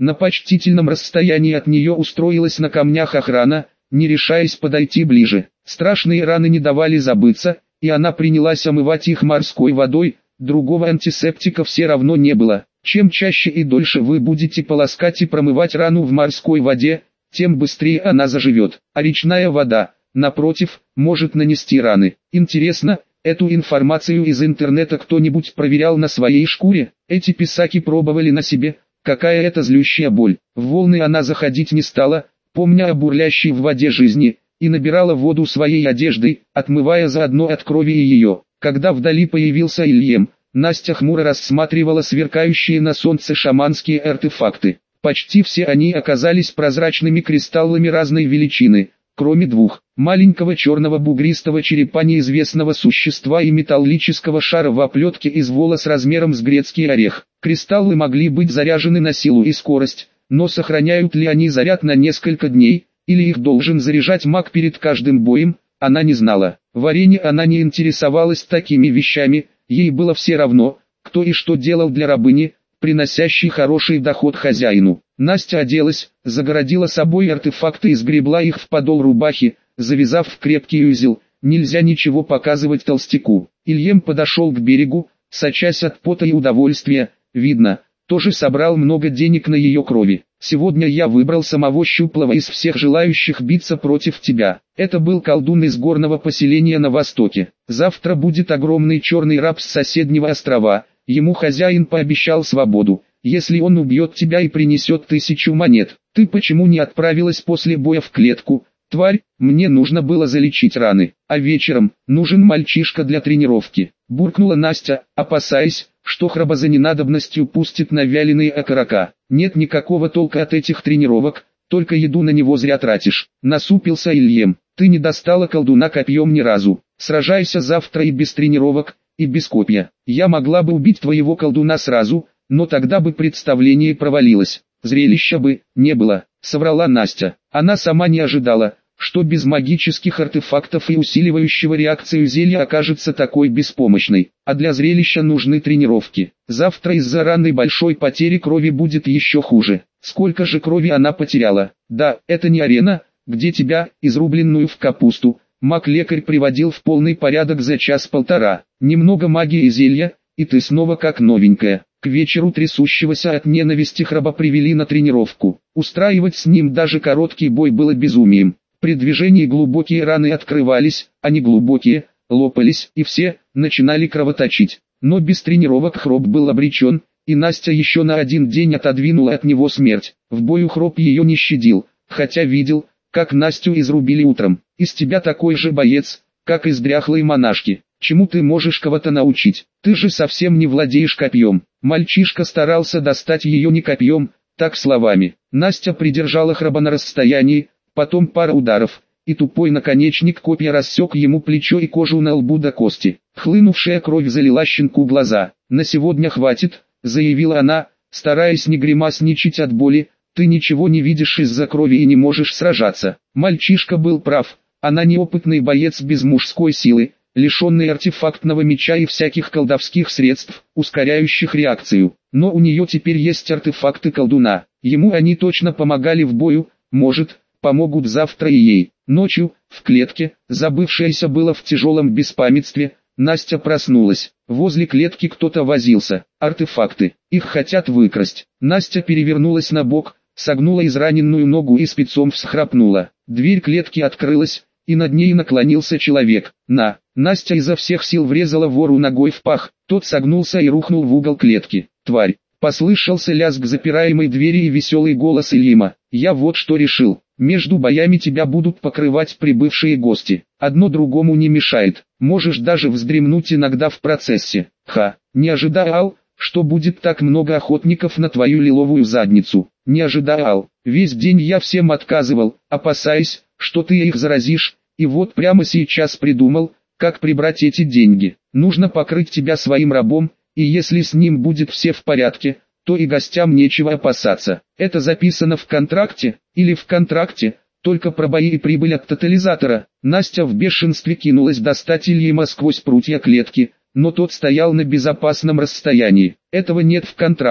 На почтительном расстоянии от нее устроилась на камнях охрана, не решаясь подойти ближе. Страшные раны не давали забыться, и она принялась омывать их морской водой, другого антисептика все равно не было. Чем чаще и дольше вы будете полоскать и промывать рану в морской воде, тем быстрее она заживет. А речная вода, напротив, может нанести раны. Интересно, эту информацию из интернета кто-нибудь проверял на своей шкуре? Эти писаки пробовали на себе, какая это злющая боль. В волны она заходить не стала, помня о бурлящей в воде жизни, и набирала воду своей одеждой, отмывая заодно от крови и ее. Когда вдали появился Ильем, Настя хмуро рассматривала сверкающие на солнце шаманские артефакты. Почти все они оказались прозрачными кристаллами разной величины, кроме двух: маленького черного бугристого черепа неизвестного существа и металлического шара в оплетке из волос размером с грецкий орех. Кристаллы могли быть заряжены на силу и скорость, но сохраняют ли они заряд на несколько дней, или их должен заряжать маг перед каждым боем, она не знала. В арене она не интересовалась такими вещами, ей было все равно, кто и что делал для рабыни, приносящей хороший доход хозяину. Настя оделась, загородила собой артефакты и сгребла их в подол рубахи, завязав в крепкий узел. Нельзя ничего показывать толстяку. Ильем подошел к берегу, сочась от пота и удовольствия, видно, тоже собрал много денег на ее крови. Сегодня я выбрал самого щуплого из всех желающих биться против тебя. Это был колдун из горного поселения на востоке. Завтра будет огромный черный раб с соседнего острова. Ему хозяин пообещал свободу, если он убьет тебя и принесет 1000 монет. Ты почему не отправилась после боя в клетку? Тварь, мне нужно было залечить раны, а вечером нужен мальчишка для тренировки. Буркнула Настя, опасаясь, что храба за ненадобностью пустит на вяленые окорока. Нет никакого толка от этих тренировок, только еду на него зря тратишь. Насупился Ильем. Ты не достала колдуна копьем ни разу. Сражайся завтра и без тренировок, и без копья. Я могла бы убить твоего колдуна сразу, но тогда бы представление провалилось. Зрелища бы не было, соврала Настя. Она сама не ожидала, что без магических артефактов и усиливающего реакцию зелья окажется такой беспомощной. А для зрелища нужны тренировки. Завтра из-за раны большой потери крови будет еще хуже. Сколько же крови она потеряла? Да, это не арена, где тебя, изрубленную в капусту, маг-лекарь приводил в полный порядок за час-полтора. Немного магии и зелья, и ты снова как новенькая. К вечеру трясущегося от ненависти храба привели на тренировку. Устраивать с ним даже короткий бой было безумием. При движении глубокие раны открывались, а неглубокие лопались, и все начинали кровоточить. Но без тренировок Хроб был обречен, и Настя еще на один день отодвинула от него смерть. В бою Хроб ее не щадил, хотя видел, как Настю изрубили утром. Из тебя такой же боец, как из дряхлой монашки. Чему ты можешь кого-то научить? Ты же совсем не владеешь копьем. Мальчишка старался достать ее не копьем, так словами. Настя придержала Храба на расстоянии, потом пара ударов, и тупой наконечник копья рассек ему плечо и кожу на лбу до кости. Хлынувшая кровь залила щенку глаза. «На сегодня хватит», — заявила она, стараясь не гримасничать от боли. «Ты ничего не видишь из-за крови и не можешь сражаться». Мальчишка был прав, она неопытный боец без мужской силы, лишенный артефактного меча и всяких колдовских средств, ускоряющих реакцию. Но у нее теперь есть артефакты колдуна. Ему они точно помогали в бою, может, помогут завтра и ей. Ночью, в клетке, забывшаяся было в тяжелом беспамятстве, Настя проснулась. Возле клетки кто-то возился. Артефакты. Их хотят выкрасть. Настя перевернулась на бок, согнула израненную ногу и спецом всхрапнула. Дверь клетки открылась, и над ней наклонился человек. Настя изо всех сил врезала вору ногой в пах. Тот согнулся и рухнул в угол клетки. «Тварь!» Послышался лязг запираемой двери и веселый голос Ильима. «Я вот что решил. Между боями тебя будут покрывать прибывшие гости. Одно другому не мешает. Можешь даже вздремнуть иногда в процессе». Не ожидал, что будет так много охотников на твою лиловую задницу. Не ожидал. Весь день я всем отказывал, опасаясь, что ты их заразишь, и вот прямо сейчас придумал, как прибрать эти деньги. Нужно покрыть тебя своим рабом, и если с ним будет все в порядке, то и гостям нечего опасаться. Это записано в контракте, или в контракте, только про бои и прибыль от тотализатора. Настя в бешенстве кинулась достать Ильима сквозь прутья клетки, но тот стоял на безопасном расстоянии. Этого нет в контракте,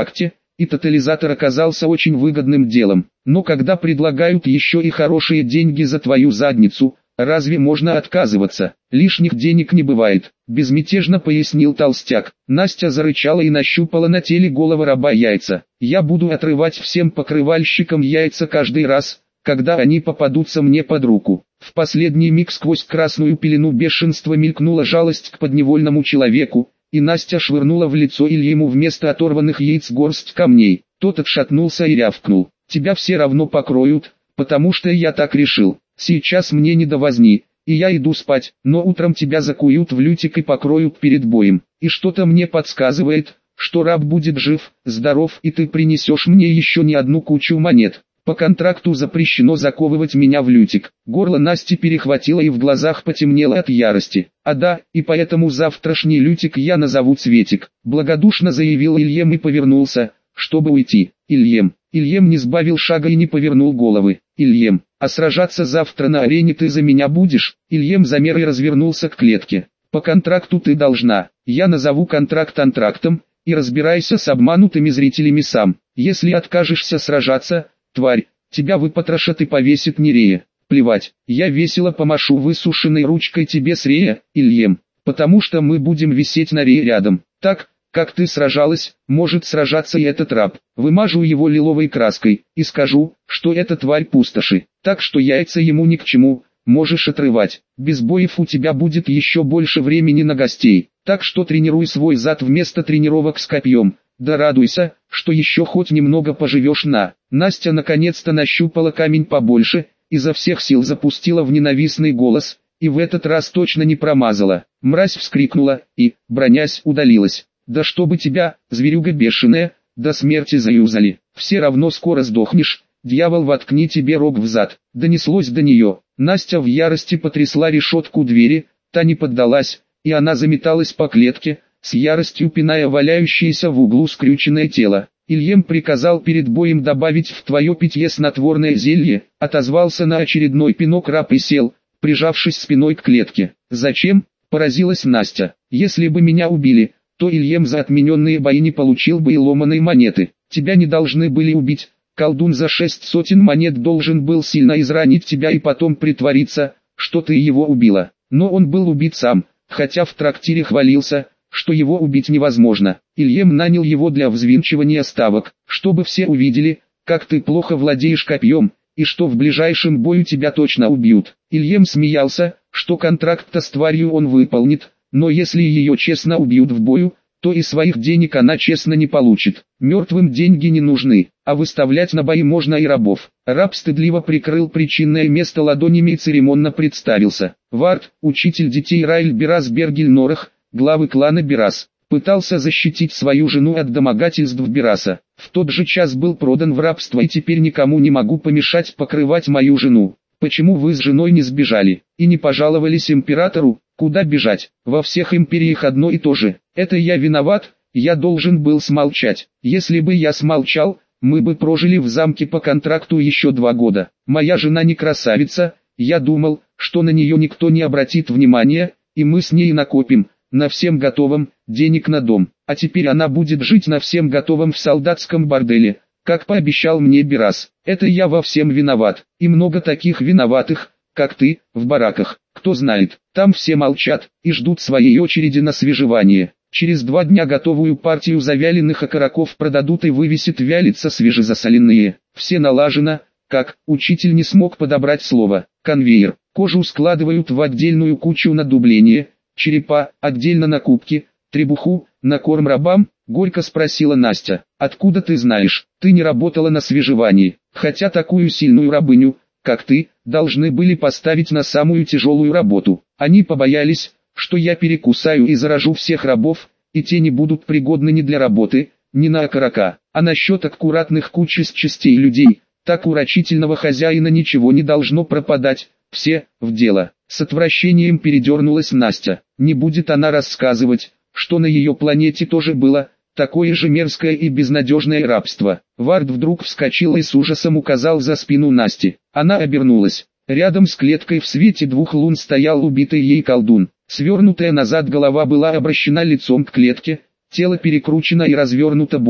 и тотализатор оказался очень выгодным делом. Но когда предлагают еще и хорошие деньги за твою задницу, разве можно отказываться? Лишних денег не бывает, безмятежно пояснил толстяк. Настя зарычала и нащупала на теле голого раба яйца. Я буду отрывать всем покрывальщикам яйца каждый раз, когда они попадутся мне под руку. В последний миг сквозь красную пелену бешенства мелькнула жалость к подневольному человеку, и Настя швырнула в лицо Ильему вместо оторванных яиц горсть камней. Тот отшатнулся и рявкнул: «Тебя все равно покроют, потому что я так решил. Сейчас мне не до возни, и я иду спать, но утром тебя закуют в лютик и покроют перед боем. И что-то мне подсказывает, что раб будет жив, здоров, и ты принесешь мне еще не одну кучу монет. По контракту запрещено заковывать меня в лютик». Горло Насти перехватило и в глазах потемнело от ярости. «А да, и поэтому завтрашний лютик я назову Цветик», благодушно заявил Ильем и повернулся, чтобы уйти. Ильем не сбавил шага и не повернул головы. «Ильем, а сражаться завтра на арене ты за меня будешь?» Ильем замер и развернулся к клетке. «По контракту ты должна. Я назову контракт антрактом, и разбирайся с обманутыми зрителями сам. Если откажешься сражаться, тварь, тебя выпотрошат и повесят Нерея. Плевать, я весело помашу высушенной ручкой тебе с Рея, Ильем, потому что мы будем висеть на Рее рядом. Так, как ты сражалась, может сражаться и этот раб. Вымажу его лиловой краской, и скажу, что это тварь пустоши. Так что яйца ему ни к чему, можешь отрывать. Без боев у тебя будет еще больше времени на гостей. Так что тренируй свой зад вместо тренировок с копьем. Да радуйся, что еще хоть немного поживешь на. Настя наконец-то нащупала камень побольше, изо всех сил запустила в ненавистный голос, и в этот раз точно не промазала. Мразь вскрикнула и, бронясь, удалилась. «Да чтобы тебя, зверюга бешеная, до смерти заюзали, все равно скоро сдохнешь, дьявол воткни тебе рог в зад». Донеслось до нее. Настя в ярости потрясла решетку двери, та не поддалась, и она заметалась по клетке, с яростью пиная валяющееся в углу скрюченное тело. Ильем приказал перед боем добавить в твое питье снотворное зелье, отозвался на очередной пинок раб и сел, прижавшись спиной к клетке. «Зачем?» – поразилась Настя. «Если бы меня убили, то Ильем за отмененные бои не получил бы и ломаной монеты. Тебя не должны были убить, колдун за 600 монет должен был сильно изранить тебя и потом притвориться, что ты его убила. Но он был убит сам, хотя в трактире хвалился, что его убить невозможно. Ильем нанял его для взвинчивания ставок, чтобы все увидели, как ты плохо владеешь копьем, и что в ближайшем бою тебя точно убьют». Ильем смеялся, что контракт-то с тварью он выполнит, но если ее честно убьют в бою, то и своих денег она честно не получит. Мертвым деньги не нужны, а выставлять на бои можно и рабов. Раб стыдливо прикрыл причинное место ладонями и церемонно представился. Вард, учитель детей Райль Берас Бергель Норах, главы клана Берас, пытался защитить свою жену от домогательств Бераса. В тот же час был продан в рабство и теперь никому не могу помешать покрывать мою жену. Почему вы с женой не сбежали и не пожаловались императору? Куда бежать? Во всех империях одно и то же. Это я виноват, я должен был смолчать. Если бы я смолчал, мы бы прожили в замке по контракту еще 2 года. Моя жена не красавица, я думал, что на нее никто не обратит внимания, и мы с ней накопим, на всем готовом, денег на дом. А теперь она будет жить на всем готовом в солдатском борделе, как пообещал мне Берас. Это я во всем виноват, и много таких виноватых, как ты, в бараках. Кто знает, там все молчат и ждут своей очереди на свежевание. Через 2 дня готовую партию завяленных окороков продадут и вывесят вялиться свежезасоленные. Все налажено, как, учитель не смог подобрать слово, конвейер. Кожу складывают в отдельную кучу на дубление, черепа, отдельно на кубки, требуху, на корм рабам. Горько спросила Настя. «Откуда ты знаешь? Ты не работала на свежевании, хотя такую сильную рабыню, как ты, должны были поставить на самую тяжелую работу. Они побоялись, что я перекусаю и заражу всех рабов, и те не будут пригодны ни для работы, ни на окорока. А насчет аккуратных куч из частей людей, так у рачительного хозяина ничего не должно пропадать, все, в дело». С отвращением передернулась Настя. Не будет она рассказывать, что на ее планете тоже было такое же мерзкое и безнадежное рабство. Вард вдруг вскочил и с ужасом указал за спину Насти. Она обернулась. Рядом с клеткой в свете 2 лун стоял убитый ей колдун. Свернутая назад голова была обращена лицом к клетке, тело перекручено и развернуто боком.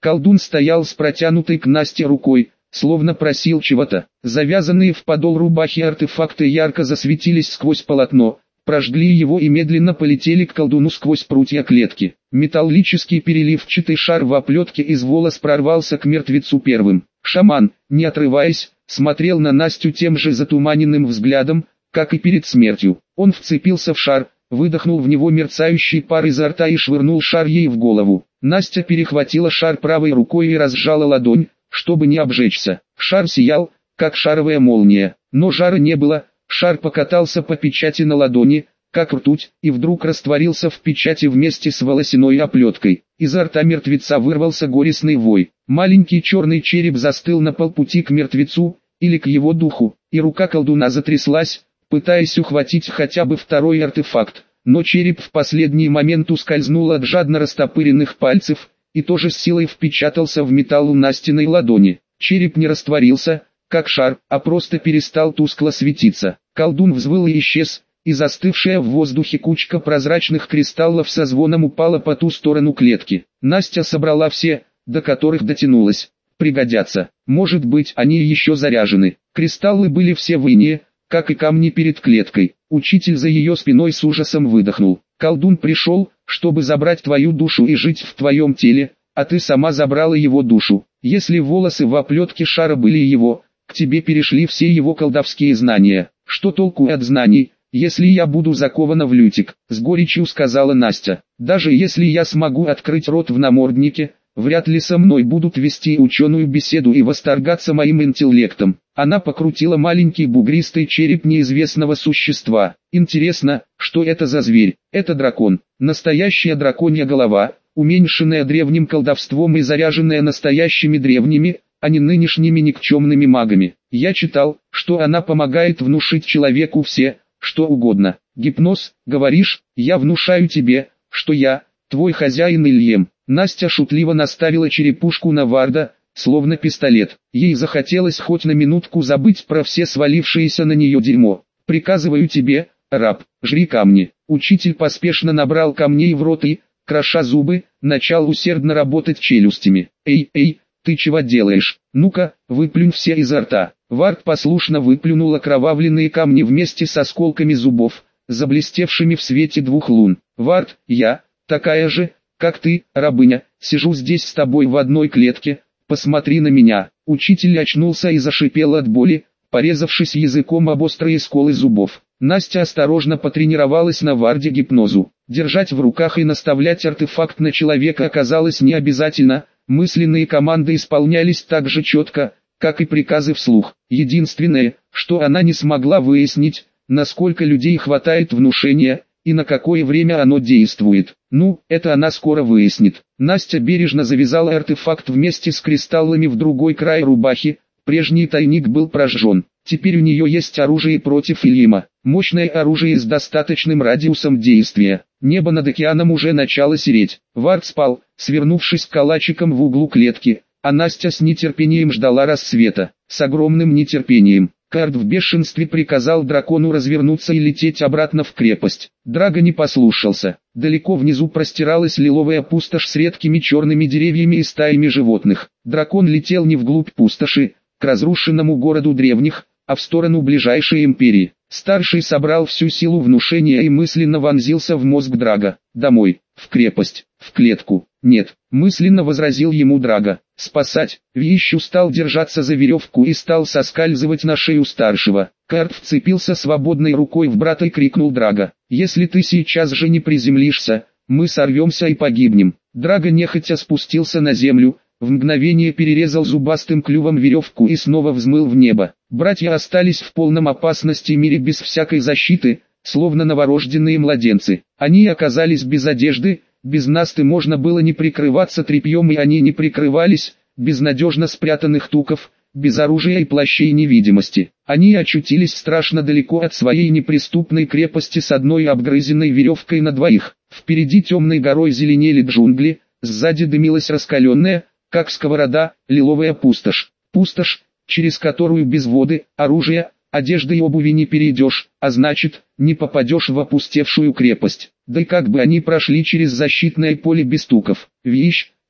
Колдун стоял с протянутой к Насте рукой, словно просил чего-то. Завязанные в подол рубахи артефакты ярко засветились сквозь полотно, прожгли его и медленно полетели к колдуну сквозь прутья клетки. Металлический переливчатый шар в оплетке из волос прорвался к мертвецу первым. Шаман, не отрываясь, смотрел на Настю тем же затуманенным взглядом, как и перед смертью. Он вцепился в шар, выдохнул в него мерцающий пар изо рта и швырнул шар ей в голову. Настя перехватила шар правой рукой и разжала ладонь, чтобы не обжечься. Шар сиял, как шаровая молния, но жара не было. Шар покатался по печати на ладони, как ртуть, и вдруг растворился в печати вместе с волосяной оплеткой. Изо рта мертвеца вырвался горестный вой. Маленький черный череп застыл на полпути к мертвецу, или к его духу, и рука колдуна затряслась, пытаясь ухватить хотя бы второй артефакт, но череп в последний момент ускользнул от жадно растопыренных пальцев, и тоже с силой впечатался в металл у Настиной ладони. Череп не растворился, как шар, а просто перестал тускло светиться. Колдун взвыл и исчез, и застывшая в воздухе кучка прозрачных кристаллов со звоном упала по ту сторону клетки. Настя собрала все, до которых дотянулась. Пригодятся. Может быть, они еще заряжены. Кристаллы были все в инее, как и камни перед клеткой. Учитель за ее спиной с ужасом выдохнул. Колдун пришел, чтобы забрать твою душу и жить в твоем теле, а ты сама забрала его душу. Если волосы в оплетке шара были его, к тебе перешли все его колдовские знания. Что толку от знаний, если я буду закована в лютик? С горечью сказала Настя. Даже если я смогу открыть рот в наморднике, вряд ли со мной будут вести ученую беседу и восторгаться моим интеллектом. Она покрутила маленький бугристый череп неизвестного существа. Интересно, что это за зверь? Это дракон. Настоящая драконья голова, уменьшенная древним колдовством и заряженная настоящими древними, а не нынешними никчемными магами. Я читал, что она помогает внушить человеку все, что угодно. Гипноз, говоришь, я внушаю тебе, что я, твой хозяин Ильем. Настя шутливо наставила черепушку на Варда, словно пистолет. Ей захотелось хоть на минутку забыть про все свалившееся на нее дерьмо. Приказываю тебе, раб, жри камни. Учитель поспешно набрал камней в рот и, кроша зубы, начал усердно работать челюстями. Эй, ты чего делаешь? Ну-ка, выплюнь все изо рта. Вард послушно выплюнул окровавленные камни вместе с осколками зубов, заблестевшими в свете двух лун. Вард, я, такая же, как ты, рабыня, сижу здесь с тобой в одной клетке, посмотри на меня. Учитель очнулся и зашипел от боли, порезавшись языком об острые сколы зубов. Настя осторожно потренировалась на Варде гипнозу. Держать в руках и наставлять артефакт на человека оказалось не обязательно, мысленные команды исполнялись так же четко, как и приказы вслух. Единственное, что она не смогла выяснить, насколько людей хватает внушения, и на какое время оно действует. Ну, это она скоро выяснит. Настя бережно завязала артефакт вместе с кристаллами в другой край рубахи, прежний тайник был прожжен. Теперь у нее есть оружие против Ильима. Мощное оружие с достаточным радиусом действия. Небо над океаном уже начало сереть. Вард спал, свернувшись калачиком в углу клетки, а Настя с нетерпением ждала рассвета. С огромным нетерпением. Кард в бешенстве приказал дракону развернуться и лететь обратно в крепость. Драго не послушался. Далеко внизу простиралась лиловая пустошь с редкими черными деревьями и стаями животных. Дракон летел не вглубь пустоши, к разрушенному городу древних, а в сторону ближайшей империи. Старший собрал всю силу внушения и мысленно вонзился в мозг Драго. Домой, в крепость, в клетку. Нет, мысленно возразил ему Драго. Спасать. Вещу стал держаться за веревку и стал соскальзывать на шею старшего. Кард вцепился свободной рукой в брата и крикнул Драго: «Если ты сейчас же не приземлишься, мы сорвемся и погибнем». Драго нехотя спустился на землю, в мгновение перерезал зубастым клювом веревку и снова взмыл в небо. Братья остались в полном опасности мире без всякой защиты, словно новорожденные младенцы. Они оказались без одежды, без насты можно было не прикрываться тряпьем, и они не прикрывались, без надежно спрятанных туков, без оружия и плащей невидимости. Они очутились страшно далеко от своей неприступной крепости с одной обгрызенной веревкой на двоих. Впереди темной горой зеленели джунгли, сзади дымилась раскаленная, как сковорода, лиловая пустошь. Пустошь, через которую без воды, оружия, одежды и обуви не перейдешь, а значит, не попадешь в опустевшую крепость. Да и как бы они прошли через защитное поле без стуков? Вещь,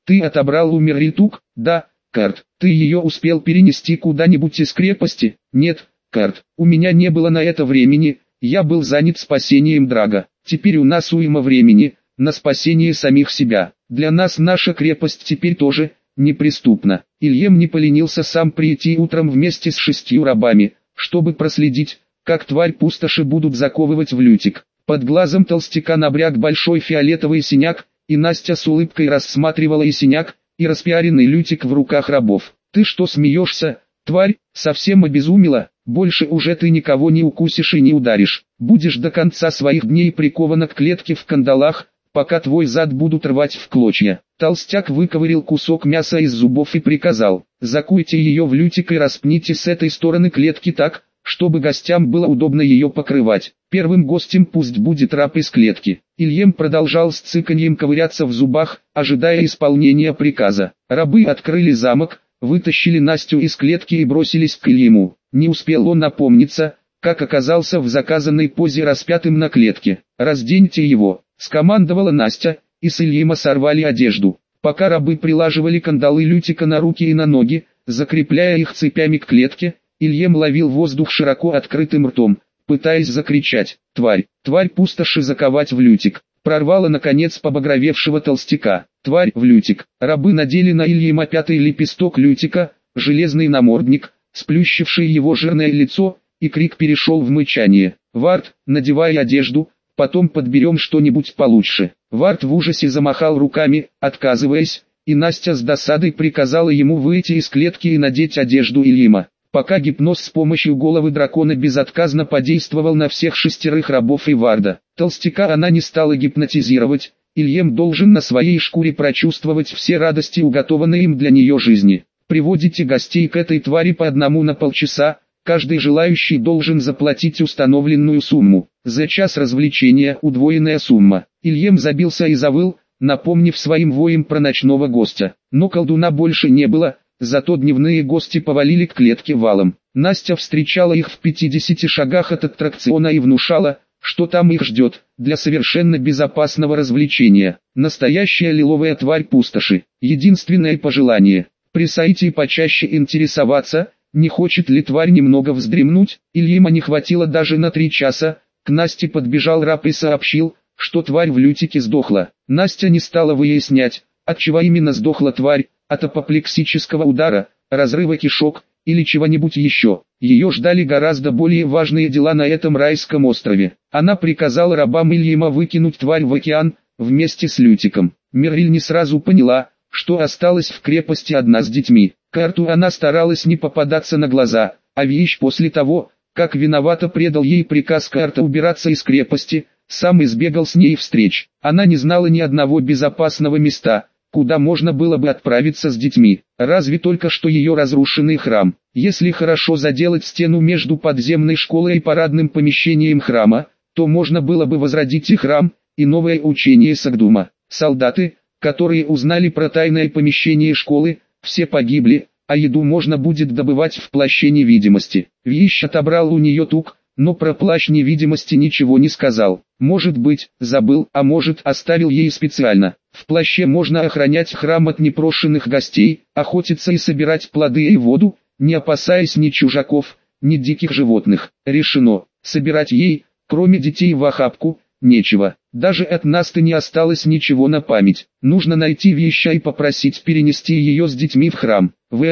Ты отобрал у Мерриль тук? Да, Карт. Ты ее успел перенести куда-нибудь из крепости? Нет, Карт. У меня не было на это времени, я был занят спасением Драга. Теперь у нас уйма времени на спасение самих себя. Для нас наша крепость теперь тоже неприступна. Ильем не поленился сам прийти утром вместе с 6 рабами, чтобы проследить, как тварь пустоши будут заковывать в лютик. Под глазом толстяка набряк большой фиолетовый синяк, и Настя с улыбкой рассматривала и синяк, и распиаренный лютик в руках рабов. «Ты что смеешься, тварь, совсем обезумела? Больше уже ты никого не укусишь и не ударишь. Будешь до конца своих дней прикована к клетке в кандалах, пока твой зад будут рвать в клочья». Толстяк выковырил кусок мяса из зубов и приказал: «Закуйте ее в лютик и распните с этой стороны клетки так, чтобы гостям было удобно ее покрывать. Первым гостем пусть будет раб из клетки». Ильем продолжал с цыканьем ковыряться в зубах, ожидая исполнения приказа. Рабы открыли замок, вытащили Настю из клетки и бросились к Ильему. Не успел он опомниться, как оказался в заказанной позе распятым на клетке. «Разденьте его», — скомандовала Настя, и с Ильима сорвали одежду. Пока рабы прилаживали кандалы лютика на руки и на ноги, закрепляя их цепями к клетке, Ильем ловил воздух широко открытым ртом, пытаясь закричать: «Тварь! Тварь пустоши заковать в лютик!» Прорвало наконец побагровевшего толстяка. «Тварь в лютик!» Рабы надели на Ильима 5-й лепесток лютика, железный намордник, сплющивший его жирное лицо, и крик перешел в мычание. «Вард, надевай одежду, потом подберем что-нибудь получше». Вард в ужасе замахал руками, отказываясь, и Настя с досадой приказала ему выйти из клетки и надеть одежду Ильима. Пока гипноз с помощью головы дракона безотказно подействовал на всех 6 рабов и Варда. Толстяка она не стала гипнотизировать, Ильем должен на своей шкуре прочувствовать все радости уготованной им для нее жизни. «Приводите гостей к этой твари по одному на полчаса, каждый желающий должен заплатить установленную сумму. За час развлечения удвоенная сумма». Ильем забился и завыл, напомнив своим воям про ночного гостя. Но колдуна больше не было, зато дневные гости повалили к клетке валом. Настя встречала их в 50 шагах от аттракциона и внушала, что там их ждет, для совершенно безопасного развлечения. Настоящая лиловая тварь пустоши. Единственное пожелание: при сайте почаще интересоваться, не хочет ли тварь немного вздремнуть. Ильима не хватило даже на 3 часа. К Насте подбежал раб и сообщил, что тварь в лютике сдохла. Настя не стала выяснять, от чего именно сдохла тварь, от апоплексического удара, разрыва кишок или чего-нибудь еще. Ее ждали гораздо более важные дела на этом райском острове. Она приказала рабам Ильима выкинуть тварь в океан, вместе с лютиком. Мерриль не сразу поняла, что осталась в крепости одна с детьми. Карту она старалась не попадаться на глаза, а Виищ после того, как виновато предал ей приказ Карта убираться из крепости, сам избегал с ней встреч. Она не знала ни одного безопасного места, куда можно было бы отправиться с детьми, разве только что ее разрушенный храм. Если хорошо заделать стену между подземной школой и парадным помещением храма, то можно было бы возродить и храм, и новое учение Сагдума. Солдаты, которые узнали про тайное помещение школы, все погибли, а еду можно будет добывать в плаще невидимости. Виищ отобрал у нее тук, но про плащ невидимости ничего не сказал. Может быть, забыл, а может, оставил ей специально. В плаще можно охранять храм от непрошенных гостей, охотиться и собирать плоды и воду, не опасаясь ни чужаков, ни диких животных. Решено. Собирать ей, кроме детей в охапку, нечего. Даже от Насты не осталось ничего на память. Нужно найти Виища и попросить перенести ее с детьми в храм.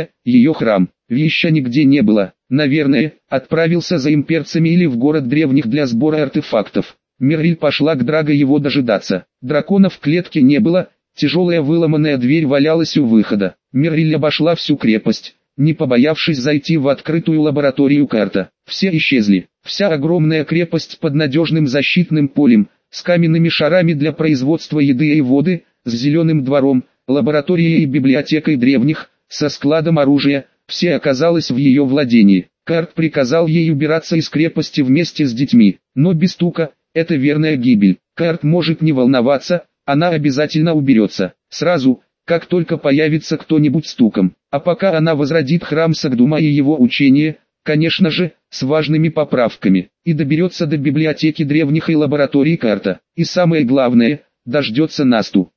Ее храм. Виища нигде не было. Наверное, отправился за имперцами или в город древних для сбора артефактов. Мерриль пошла к Драго его дожидаться. Дракона в клетке не было, тяжелая выломанная дверь валялась у выхода. Мерриль обошла всю крепость, не побоявшись зайти в открытую лабораторию Карта. Все исчезли. Вся огромная крепость под надежным защитным полем, с каменными шарами для производства еды и воды, с зеленым двором, лабораторией и библиотекой древних, со складом оружия, все оказалось в ее владении. Карт приказал ей убираться из крепости вместе с детьми, но без стука, это верная гибель. Карт может не волноваться, она обязательно уберется, сразу, как только появится кто-нибудь стуком. А пока она возродит храм Сагдума и его учение, конечно же, с важными поправками, и доберется до библиотеки древних и лаборатории Карта. И самое главное, дождется Насту.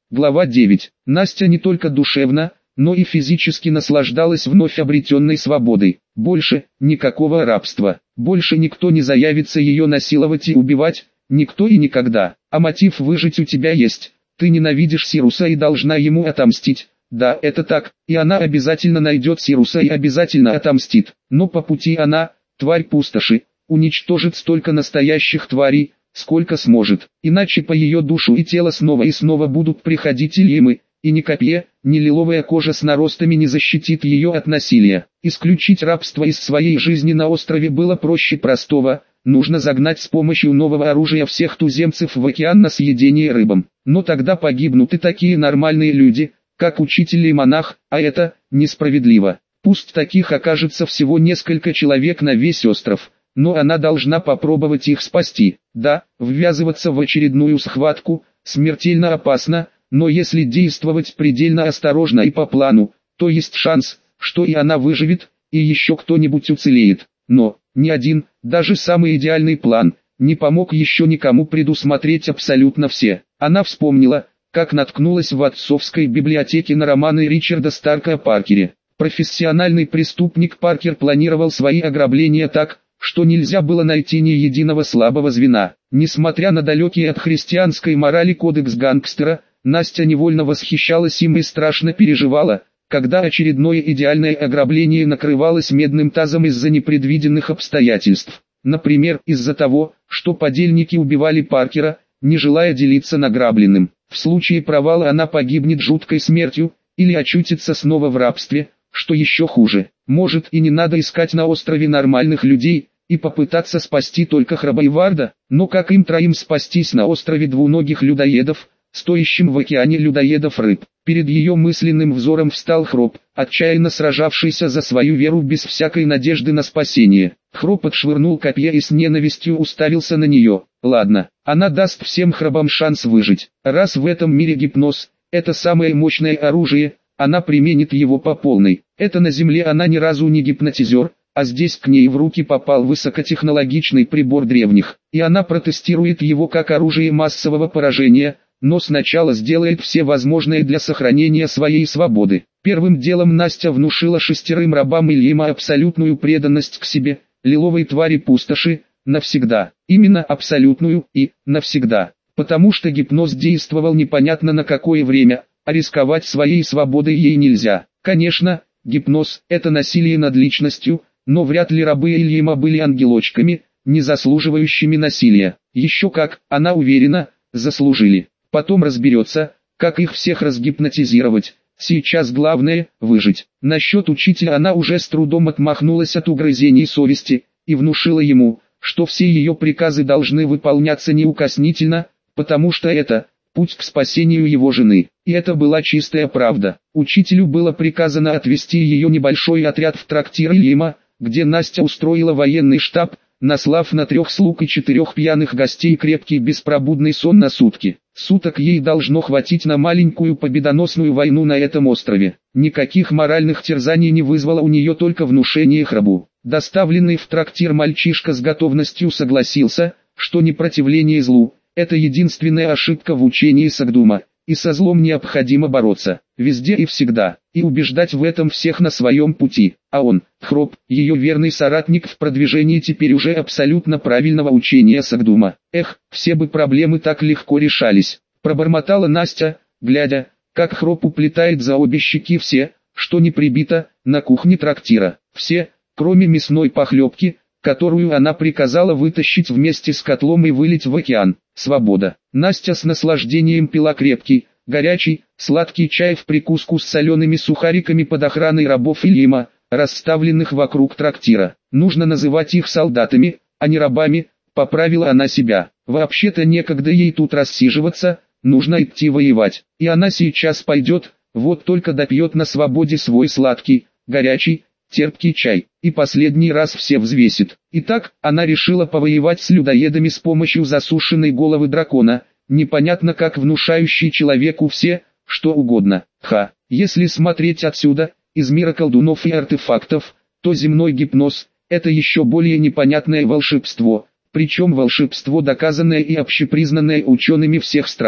Глава 9. Настя не только душевно, но и физически наслаждалась вновь обретенной свободой. Больше никакого рабства. Больше никто не заявится ее насиловать и убивать, никто и никогда. А мотив выжить у тебя есть. Ты ненавидишь Сируса и должна ему отомстить. Да, это так, и она обязательно найдет Сируса и обязательно отомстит. Но по пути она, тварь пустоши, уничтожит столько настоящих тварей, сколько сможет. Иначе по ее душу и тело снова и снова будут приходить Ильимы, и ни копье, ни лиловая кожа с наростами не защитит ее от насилия. Исключить рабство из своей жизни на острове было проще простого. Нужно загнать с помощью нового оружия всех туземцев в океан на съедение рыбам. Но тогда погибнут и такие нормальные люди, как учитель и монах, а это несправедливо. Пусть таких окажется всего несколько человек на весь остров, но она должна попробовать их спасти. Да, ввязываться в очередную схватку смертельно опасно, но если действовать предельно осторожно и по плану, то есть шанс, что и она выживет, и еще кто-нибудь уцелеет. Но ни один, даже самый идеальный план, не помог еще никому предусмотреть абсолютно все. Она вспомнила, как наткнулась в отцовской библиотеке на романы Ричарда Старка о Паркере. Профессиональный преступник Паркер планировал свои ограбления так, что нельзя было найти ни единого слабого звена. Несмотря на далекий от христианской морали кодекс гангстера, Настя невольно восхищалась им и страшно переживала, когда очередное идеальное ограбление накрывалось медным тазом из-за непредвиденных обстоятельств. Например, из-за того, что подельники убивали Паркера, не желая делиться награбленным. В случае провала она погибнет жуткой смертью, или очутится снова в рабстве, что еще хуже. Может, и не надо искать на острове нормальных людей, и попытаться спасти только Храбайварда, но как им троим спастись на острове двуногих людоедов, стоящим в океане людоедов рыб? Перед ее мысленным взором встал Хроп, отчаянно сражавшийся за свою веру без всякой надежды на спасение. Хроп отшвырнул копье и с ненавистью уставился на нее. Ладно, она даст всем храбам шанс выжить. Раз в этом мире гипноз – это самое мощное оружие, она применит его по полной. Это на земле она ни разу не гипнотизер, а здесь к ней в руки попал высокотехнологичный прибор древних, и она протестирует его как оружие массового поражения, но сначала сделает все возможное для сохранения своей свободы. Первым делом Настя внушила 6 рабам Ильима абсолютную преданность к себе, лиловой твари пустоши, навсегда. Именно абсолютную и навсегда. Потому что гипноз действовал непонятно на какое время, а рисковать своей свободой ей нельзя. Конечно, гипноз – это насилие над личностью, но вряд ли рабы Ильима были ангелочками, не заслуживающими насилия. Еще как, она уверена, заслужили. Потом разберется, как их всех разгипнотизировать. Сейчас главное – выжить. Насчет учителя она уже с трудом отмахнулась от угрызений совести и внушила ему, что все ее приказы должны выполняться неукоснительно, потому что это путь к спасению его жены. И это была чистая правда. Учителю было приказано отвезти ее небольшой отряд в трактир Ильима, где Настя устроила военный штаб, наслав на 3 слуг и 4 пьяных гостей крепкий беспробудный сон на сутки. Суток ей должно хватить на маленькую победоносную войну на этом острове. Никаких моральных терзаний не вызвало у нее только внушение Храбу. Доставленный в трактир мальчишка с готовностью согласился, что непротивление злу – это единственная ошибка в учении Сагдума, и со злом необходимо бороться, везде и всегда, и убеждать в этом всех на своем пути. А он, Хроп, ее верный соратник в продвижении теперь уже абсолютно правильного учения Сагдума. Эх, все бы проблемы так легко решались, пробормотала Настя, глядя, как Хроп уплетает за обе щеки все, что не прибито, на кухне трактира. Все, кроме мясной похлебки, которую она приказала вытащить вместе с котлом и вылить в океан. Свобода. Настя с наслаждением пила крепкий, горячий, сладкий чай в прикуску с солеными сухариками под охраной рабов Ильима, расставленных вокруг трактира. Нужно называть их солдатами, а не рабами, поправила она себя. Вообще-то некогда ей тут рассиживаться, нужно идти воевать. И она сейчас пойдет, вот только допьет на свободе свой сладкий, горячий, терпкий чай, и последний раз все взвесит. Итак, она решила повоевать с людоедами с помощью засушенной головы дракона, непонятно как внушающий человеку все, что угодно. Если смотреть отсюда, из мира колдунов и артефактов, то земной гипноз – это еще более непонятное волшебство, причем волшебство доказанное и общепризнанное учеными всех стран.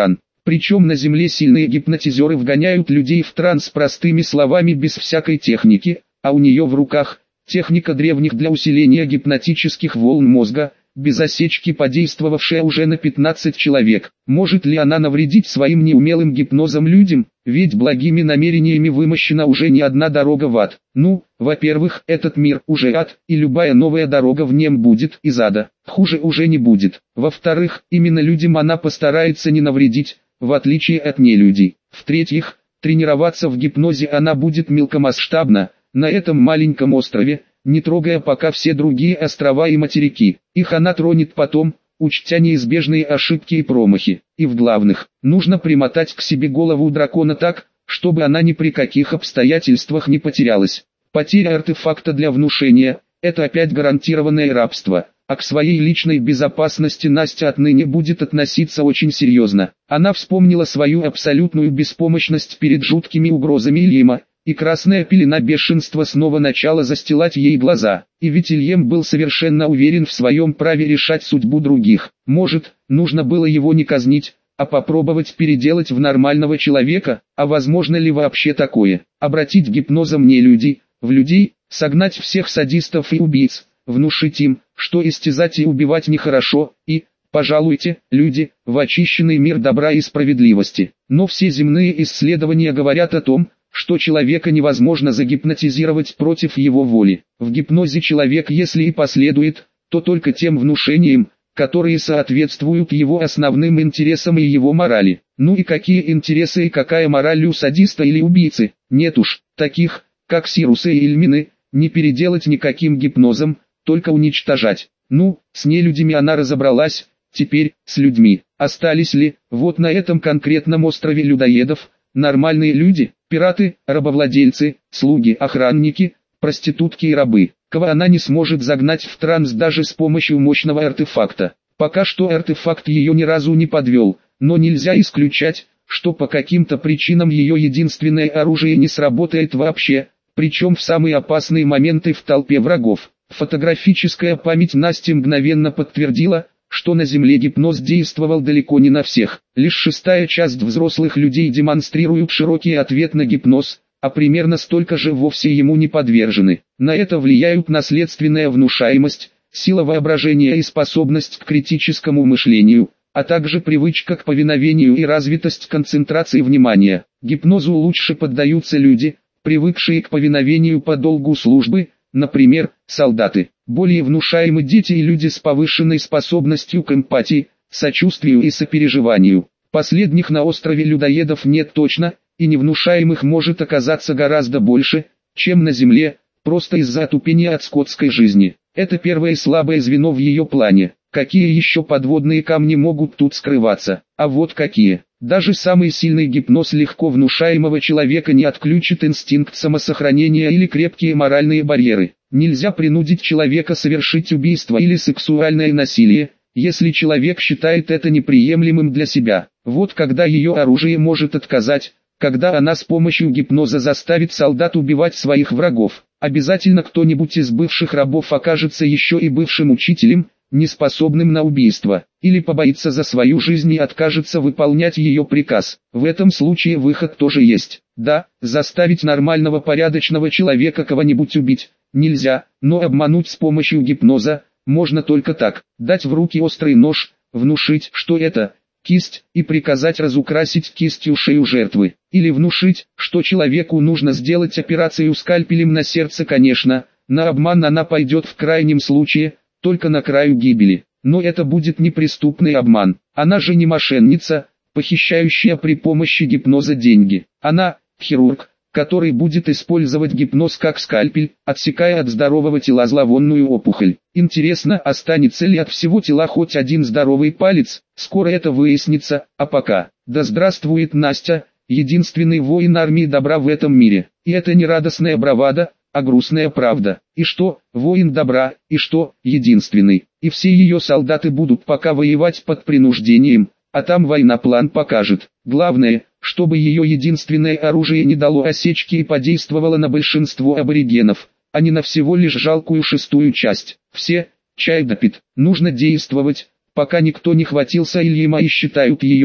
Причем на земле сильные гипнотизеры вгоняют людей в транс простыми словами без всякой техники, а у нее в руках техника древних для усиления гипнотических волн мозга, без осечки подействовавшая уже на 15 человек. Может ли она навредить своим неумелым гипнозом людям, ведь благими намерениями вымощена уже не одна дорога в ад. Ну, во-первых, этот мир уже ад, и любая новая дорога в нем будет из ада, хуже уже не будет. Во-вторых, именно людям она постарается не навредить, в отличие от нелюдей. В-третьих, тренироваться в гипнозе она будет мелкомасштабно, на этом маленьком острове, не трогая пока все другие острова и материки. Их она тронет потом, учтя неизбежные ошибки и промахи. И в главных, нужно примотать к себе голову дракона так, чтобы она ни при каких обстоятельствах не потерялась. Потеря артефакта для внушения – это опять гарантированное рабство. А к своей личной безопасности Настя отныне будет относиться очень серьезно. Она вспомнила свою абсолютную беспомощность перед жуткими угрозами Ильима, и красная пелена бешенства снова начала застилать ей глаза. И ведь Ильем был совершенно уверен в своем праве решать судьбу других. Может, нужно было его не казнить, а попробовать переделать в нормального человека, а возможно ли вообще такое? Обратить гипнозом не людей, в людей, согнать всех садистов и убийц, внушить им, что истязать и убивать нехорошо, и, пожалуйте, люди, в очищенный мир добра и справедливости. Но все земные исследования говорят о том, что человека невозможно загипнотизировать против его воли. В гипнозе человек, если и последует, то только тем внушениям, которые соответствуют его основным интересам и его морали. Ну и какие интересы и какая мораль у садиста или убийцы? Нет уж, таких, как Сирусы и Эльмины, не переделать никаким гипнозом, только уничтожать. Ну, с нелюдями она разобралась, теперь, с людьми. Остались ли, вот на этом конкретном острове людоедов, нормальные люди, пираты, рабовладельцы, слуги, охранники, проститутки и рабы, кого она не сможет загнать в транс даже с помощью мощного артефакта. Пока что артефакт ее ни разу не подвел, но нельзя исключать, что по каким-то причинам ее единственное оружие не сработает вообще, причем в самые опасные моменты в толпе врагов. Фотографическая память Насти мгновенно подтвердила, что на Земле гипноз действовал далеко не на всех. Лишь шестая часть взрослых людей демонстрируют широкий ответ на гипноз, а примерно столько же вовсе ему не подвержены. На это влияют наследственная внушаемость, сила воображения и способность к критическому мышлению, а также привычка к повиновению и развитость концентрации внимания. Гипнозу лучше поддаются люди, привыкшие к повиновению по долгу службы, например, солдаты. Более внушаемы дети и люди с повышенной способностью к эмпатии, сочувствию и сопереживанию. Последних на острове людоедов нет точно, и невнушаемых может оказаться гораздо больше, чем на Земле, просто из-за отупения от скотской жизни. Это первое слабое звено в ее плане. Какие еще подводные камни могут тут скрываться? А вот какие. Даже самый сильный гипноз легко внушаемого человека не отключит инстинкт самосохранения или крепкие моральные барьеры. Нельзя принудить человека совершить убийство или сексуальное насилие, если человек считает это неприемлемым для себя. Вот когда ее оружие может отказать, когда она с помощью гипноза заставит солдат убивать своих врагов. Обязательно кто-нибудь из бывших рабов окажется еще и бывшим учителем, неспособным на убийство, или побоится за свою жизнь и откажется выполнять ее приказ. В этом случае выход тоже есть. Да, заставить нормального порядочного человека кого-нибудь убить нельзя, но обмануть с помощью гипноза можно только так: дать в руки острый нож, внушить, что это кисть, и приказать разукрасить кистью шею жертвы. Или внушить, что человеку нужно сделать операцию скальпелем на сердце. Конечно, на обман она пойдет в крайнем случае, только на краю гибели. Но это будет неприступный обман. Она же не мошенница, похищающая при помощи гипноза деньги. Она – хирург, который будет использовать гипноз как скальпель, отсекая от здорового тела зловонную опухоль. Интересно, останется ли от всего тела хоть один здоровый палец? Скоро это выяснится, а пока. Да здравствует Настя, единственный воин армии добра в этом мире. И это не радостная бравада, а грустная правда. И что, воин добра, и что, единственный. И все ее солдаты будут пока воевать под принуждением, а там война план покажет. Главное, чтобы ее единственное оружие не дало осечки и подействовало на большинство аборигенов, а не на всего лишь жалкую шестую часть. Все, чай допит, нужно действовать, пока никто не хватился Ильима и считают ее,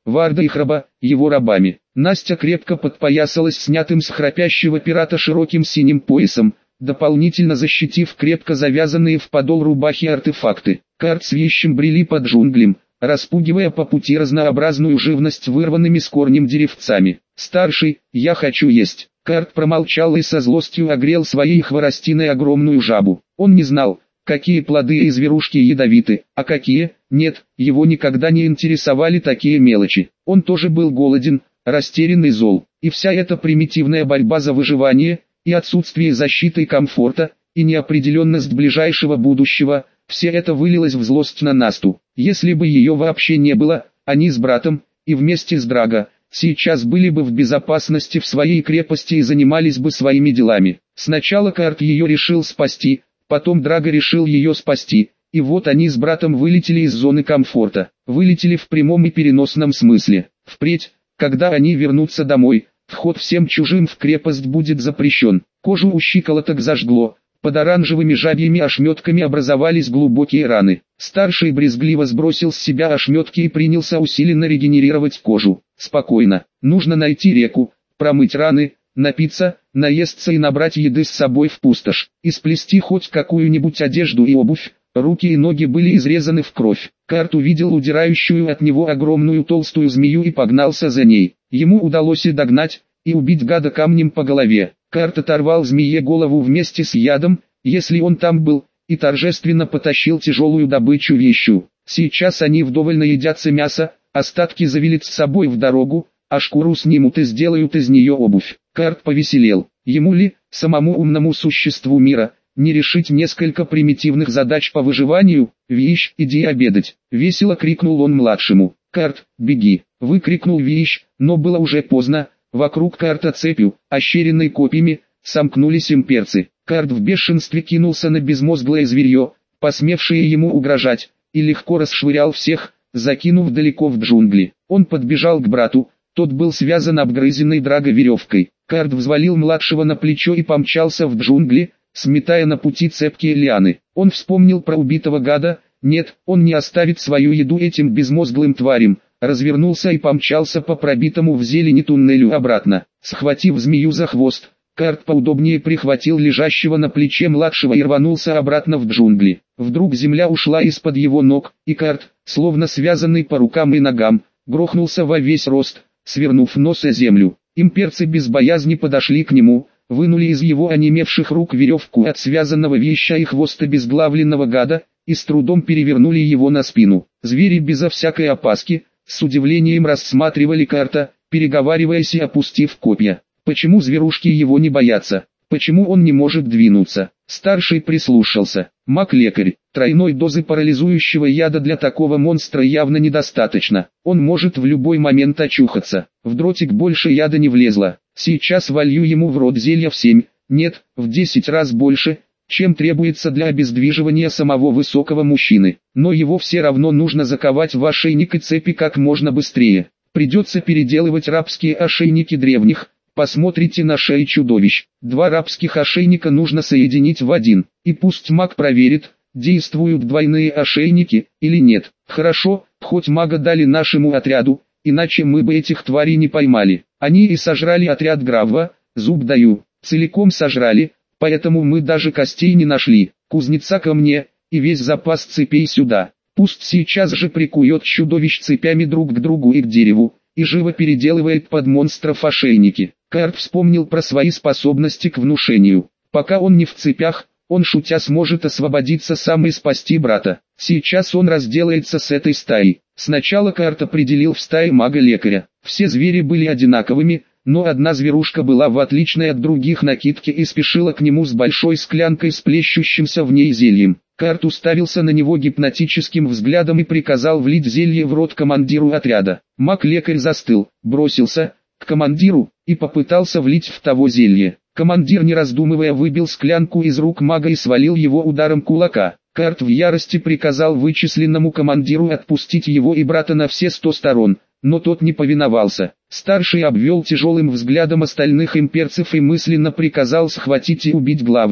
Варда и Храба, его рабами. Настя крепко подпоясалась снятым с храпящего пирата широким синим поясом, дополнительно защитив крепко завязанные в подол рубахи артефакты. Карт с вещем брели под джунглем, распугивая по пути разнообразную живность вырванными с корнем деревцами. «Старший, я хочу есть». Карт промолчал и со злостью огрел своей хворостиной огромную жабу. Он не знал, какие плоды и зверушки ядовиты, а какие – нет, его никогда не интересовали такие мелочи. Он тоже был голоден, растерян и зол. И вся эта примитивная борьба за выживание, и отсутствие защиты и комфорта, и неопределенность ближайшего будущего – все это вылилось в злость на Насту. Если бы ее вообще не было, они с братом, и вместе с Драго, сейчас были бы в безопасности в своей крепости и занимались бы своими делами. Сначала Карт ее решил спасти, потом Драго решил ее спасти, и вот они с братом вылетели из зоны комфорта. Вылетели в прямом и переносном смысле. Впредь, когда они вернутся домой, вход всем чужим в крепость будет запрещен. Кожу у щиколоток зажгло. Под оранжевыми жабьими ошметками образовались глубокие раны. Старший брезгливо сбросил с себя ошметки и принялся усиленно регенерировать кожу. Спокойно. Нужно найти реку, промыть раны, напиться, наесться и набрать еды с собой в пустошь. И сплести хоть какую-нибудь одежду и обувь. Руки и ноги были изрезаны в кровь. Карт увидел удирающую от него огромную толстую змею и погнался за ней. Ему удалось и догнать, и убить гада камнем по голове. Карт оторвал змее голову вместе с ядом, если он там был, и торжественно потащил тяжелую добычу вещью. Сейчас они вдоволь наедятся мяса, остатки завелят с собой в дорогу, а шкуру снимут и сделают из нее обувь. Карт повеселел. Ему ли, самому умному существу мира, не решить несколько примитивных задач по выживанию? «Виищ, иди обедать!» — весело крикнул он младшему. «Карт, беги!» — выкрикнул Виищ, но было уже поздно. Вокруг Карта цепью, ощеренной копьями, сомкнулись имперцы. Карт в бешенстве кинулся на безмозглое зверье, посмевшее ему угрожать, и легко расшвырял всех, закинув далеко в джунгли. Он подбежал к брату, тот был связан обгрызенной Драго веревкой. Карт взвалил младшего на плечо и помчался в джунгли, сметая на пути цепкие лианы. Он вспомнил про убитого гада. Нет, он не оставит свою еду этим безмозглым тварям. Развернулся и помчался по пробитому в зелени туннелю обратно. Схватив змею за хвост, Карт поудобнее прихватил лежащего на плече младшего и рванулся обратно в джунгли. Вдруг земля ушла из-под его ног, и Карт, словно связанный по рукам и ногам, грохнулся во весь рост, свернув нос о землю. Имперцы без боязни подошли к нему, вынули из его онемевших рук веревку от связанного веща и хвоста обезглавленного гада, и с трудом перевернули его на спину. Звери безо всякой опаски с удивлением рассматривали Карта, переговариваясь и опустив копья. Почему зверушки его не боятся? Почему он не может двинуться? Старший прислушался. Маг-лекарь. Тройной дозы парализующего яда для такого монстра явно недостаточно. Он может в любой момент очухаться. В дротик больше яда не влезло. Сейчас волью ему в рот зелья в 7, нет, в 10 раз больше, чем требуется для обездвиживания самого высокого мужчины. Но его все равно нужно заковать в ошейник и цепи как можно быстрее. Придется переделывать рабские ошейники древних. Посмотрите на шеи чудовищ. 2 рабских ошейника нужно соединить в один. И пусть маг проверит, действуют двойные ошейники или нет. Хорошо, хоть мага дали нашему отряду, иначе мы бы этих тварей не поймали. Они и сожрали отряд Гравва, зуб даю, целиком сожрали. Поэтому мы даже костей не нашли. Кузнеца ко мне, и весь запас цепей сюда. Пусть сейчас же прикует чудовищ цепями друг к другу и к дереву, и живо переделывает под монстров ошейники. Карт вспомнил про свои способности к внушению. Пока он не в цепях, он шутя сможет освободиться сам и спасти брата. Сейчас он разделается с этой стаей. Сначала Карт определил в стае мага-лекаря. Все звери были одинаковыми, но одна зверушка была в отличной от других накидке и спешила к нему с большой склянкой с плещущимся в ней зельем. Карт уставился на него гипнотическим взглядом и приказал влить зелье в рот командиру отряда. Маг-лекарь застыл, бросился к командиру и попытался влить в того зелье. Командир, не раздумывая, выбил склянку из рук мага и свалил его ударом кулака. Карт в ярости приказал вычисленному командиру отпустить его и брата на все 100 сторон, но тот не повиновался. Старший обвел тяжелым взглядом остальных имперцев и мысленно приказал схватить и убить главного.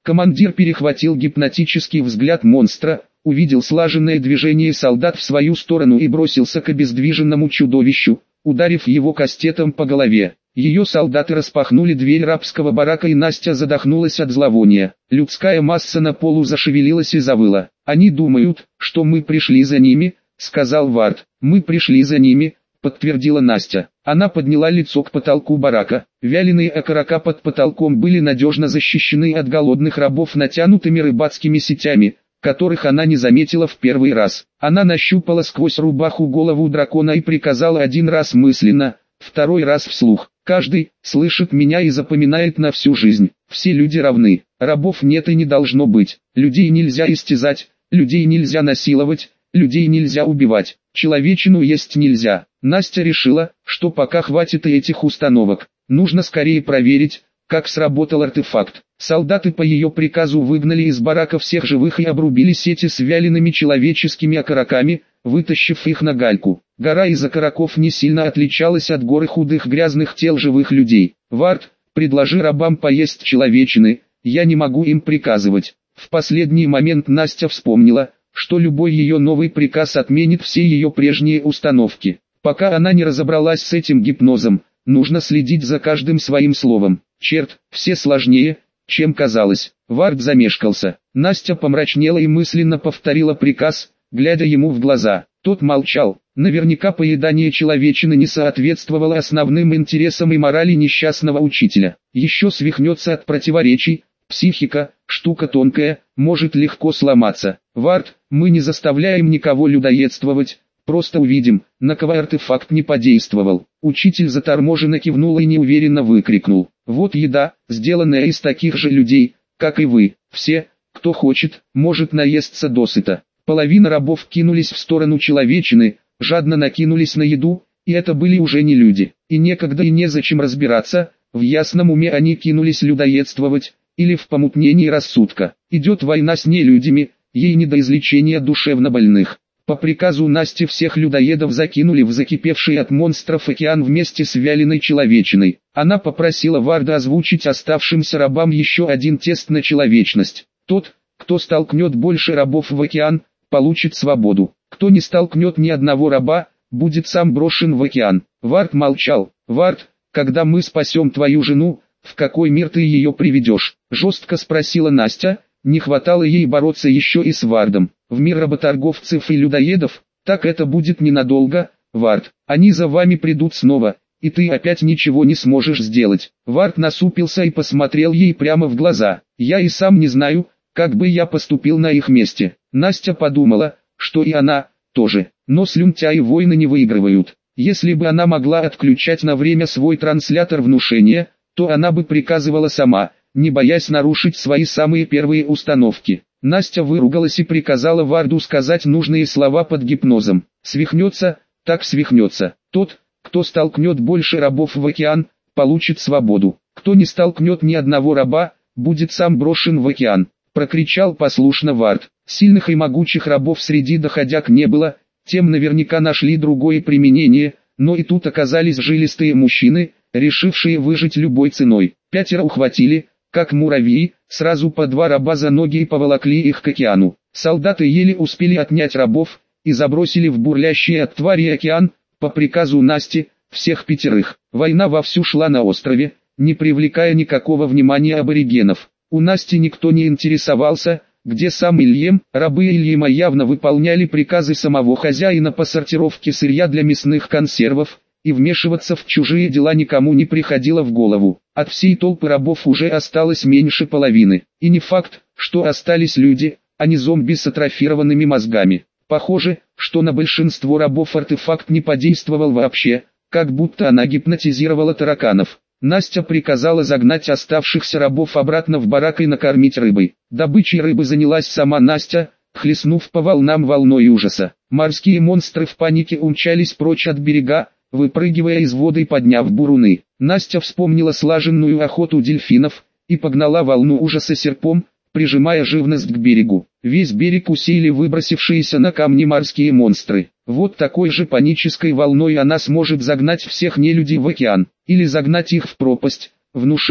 Командир перехватил гипнотический взгляд монстра, увидел слаженное движение солдат в свою сторону и бросился к обездвиженному чудовищу, ударив его кастетом по голове. Ее солдаты распахнули дверь рабского барака, и Настя задохнулась от зловония. Людская масса на полу зашевелилась и завыла. «Они думают, что мы пришли за ними», — сказал Вард. «Мы пришли за ними», — подтвердила Настя. Она подняла лицо к потолку барака. Вяленые окорока под потолком были надежно защищены от голодных рабов натянутыми рыбацкими сетями, которых она не заметила в первый раз. Она нащупала сквозь рубаху голову дракона и приказала один раз мысленно, второй раз вслух. «Каждый слышит меня и запоминает на всю жизнь. Все люди равны. Рабов нет и не должно быть. Людей нельзя истязать, людей нельзя насиловать, людей нельзя убивать. Человечину есть нельзя». Настя решила, что пока хватит и этих установок. Нужно скорее проверить, как сработал артефакт. Солдаты по ее приказу выгнали из барака всех живых и обрубили сети с вялеными человеческими окороками, вытащив их на гальку. Гора из окороков не сильно отличалась от горы худых грязных тел живых людей. «Вард, предложи рабам поесть человечины, я не могу им приказывать». В последний момент Настя вспомнила, что любой ее новый приказ отменит все ее прежние установки. Пока она не разобралась с этим гипнозом, нужно следить за каждым своим словом. Черт, все сложнее, чем казалось. Вард замешкался. Настя помрачнела и мысленно повторила приказ, глядя ему в глаза. Тот молчал. Наверняка поедание человечины не соответствовало основным интересам и морали несчастного учителя. Еще свихнется от противоречий. Психика, штука тонкая, может легко сломаться. Вард, мы не заставляем никого людоедствовать. Просто увидим, на кого артефакт не подействовал. Учитель заторможенно кивнул и неуверенно выкрикнул. Вот еда, сделанная из таких же людей, как и вы. Все, кто хочет, может наесться досыта. Половина рабов кинулись в сторону человечины, жадно накинулись на еду, и это были уже не люди. И некогда и незачем разбираться, в ясном уме они кинулись людоедствовать, или в помутнении рассудка. Идет война с нелюдями, ей не до излечения душевнобольных. По приказу Насти всех людоедов закинули в закипевший от монстров океан вместе с вяленой человечиной. Она попросила Варда озвучить оставшимся рабам еще один тест на человечность. Тот, кто столкнет больше рабов в океан, получит свободу. Кто не столкнет ни одного раба, будет сам брошен в океан. Вард молчал. «Вард, когда мы спасем твою жену, в какой мир ты ее приведешь?» Жестко спросила Настя. Не хватало ей бороться еще и с Вардом. В мир работорговцев и людоедов, так это будет ненадолго, Вард. Они за вами придут снова, и ты опять ничего не сможешь сделать. Вард насупился и посмотрел ей прямо в глаза. Я и сам не знаю, как бы я поступил на их месте. Настя подумала, что и она тоже. Но слюнтяи войны не выигрывают. Если бы она могла отключать на время свой транслятор внушения, то она бы приказывала сама, не боясь нарушить свои самые первые установки. Настя выругалась и приказала Варду сказать нужные слова под гипнозом. Свихнется, так свихнется. Тот, кто столкнет больше рабов в океан, получит свободу. Кто не столкнет ни одного раба, будет сам брошен в океан. Прокричал послушно Вард. Сильных и могучих рабов среди доходяг не было, тем наверняка нашли другое применение, но и тут оказались жилистые мужчины, решившие выжить любой ценой. 5 ухватили, как муравьи, сразу по 2 раба за ноги и поволокли их к океану. Солдаты еле успели отнять рабов, и забросили в бурлящий от твари океан, по приказу Насти, всех 5. Война вовсю шла на острове, не привлекая никакого внимания аборигенов. У Насти никто не интересовался, где сам Ильем. Рабы Ильема явно выполняли приказы самого хозяина по сортировке сырья для мясных консервов, и вмешиваться в чужие дела никому не приходило в голову. От всей толпы рабов уже осталось меньше половины. И не факт, что остались люди, а не зомби с атрофированными мозгами. Похоже, что на большинство рабов артефакт не подействовал вообще, как будто она гипнотизировала тараканов. Настя приказала загнать оставшихся рабов обратно в барак и накормить рыбой. Добычей рыбы занялась сама Настя, хлестнув по волнам волной ужаса. Морские монстры в панике умчались прочь от берега, выпрыгивая из воды и подняв буруны. Настя вспомнила слаженную охоту дельфинов, и погнала волну ужаса серпом, прижимая живность к берегу. Весь берег усеяли выбросившиеся на камни морские монстры. Вот такой же панической волной она сможет загнать всех нелюдей в океан, или загнать их в пропасть, внушив,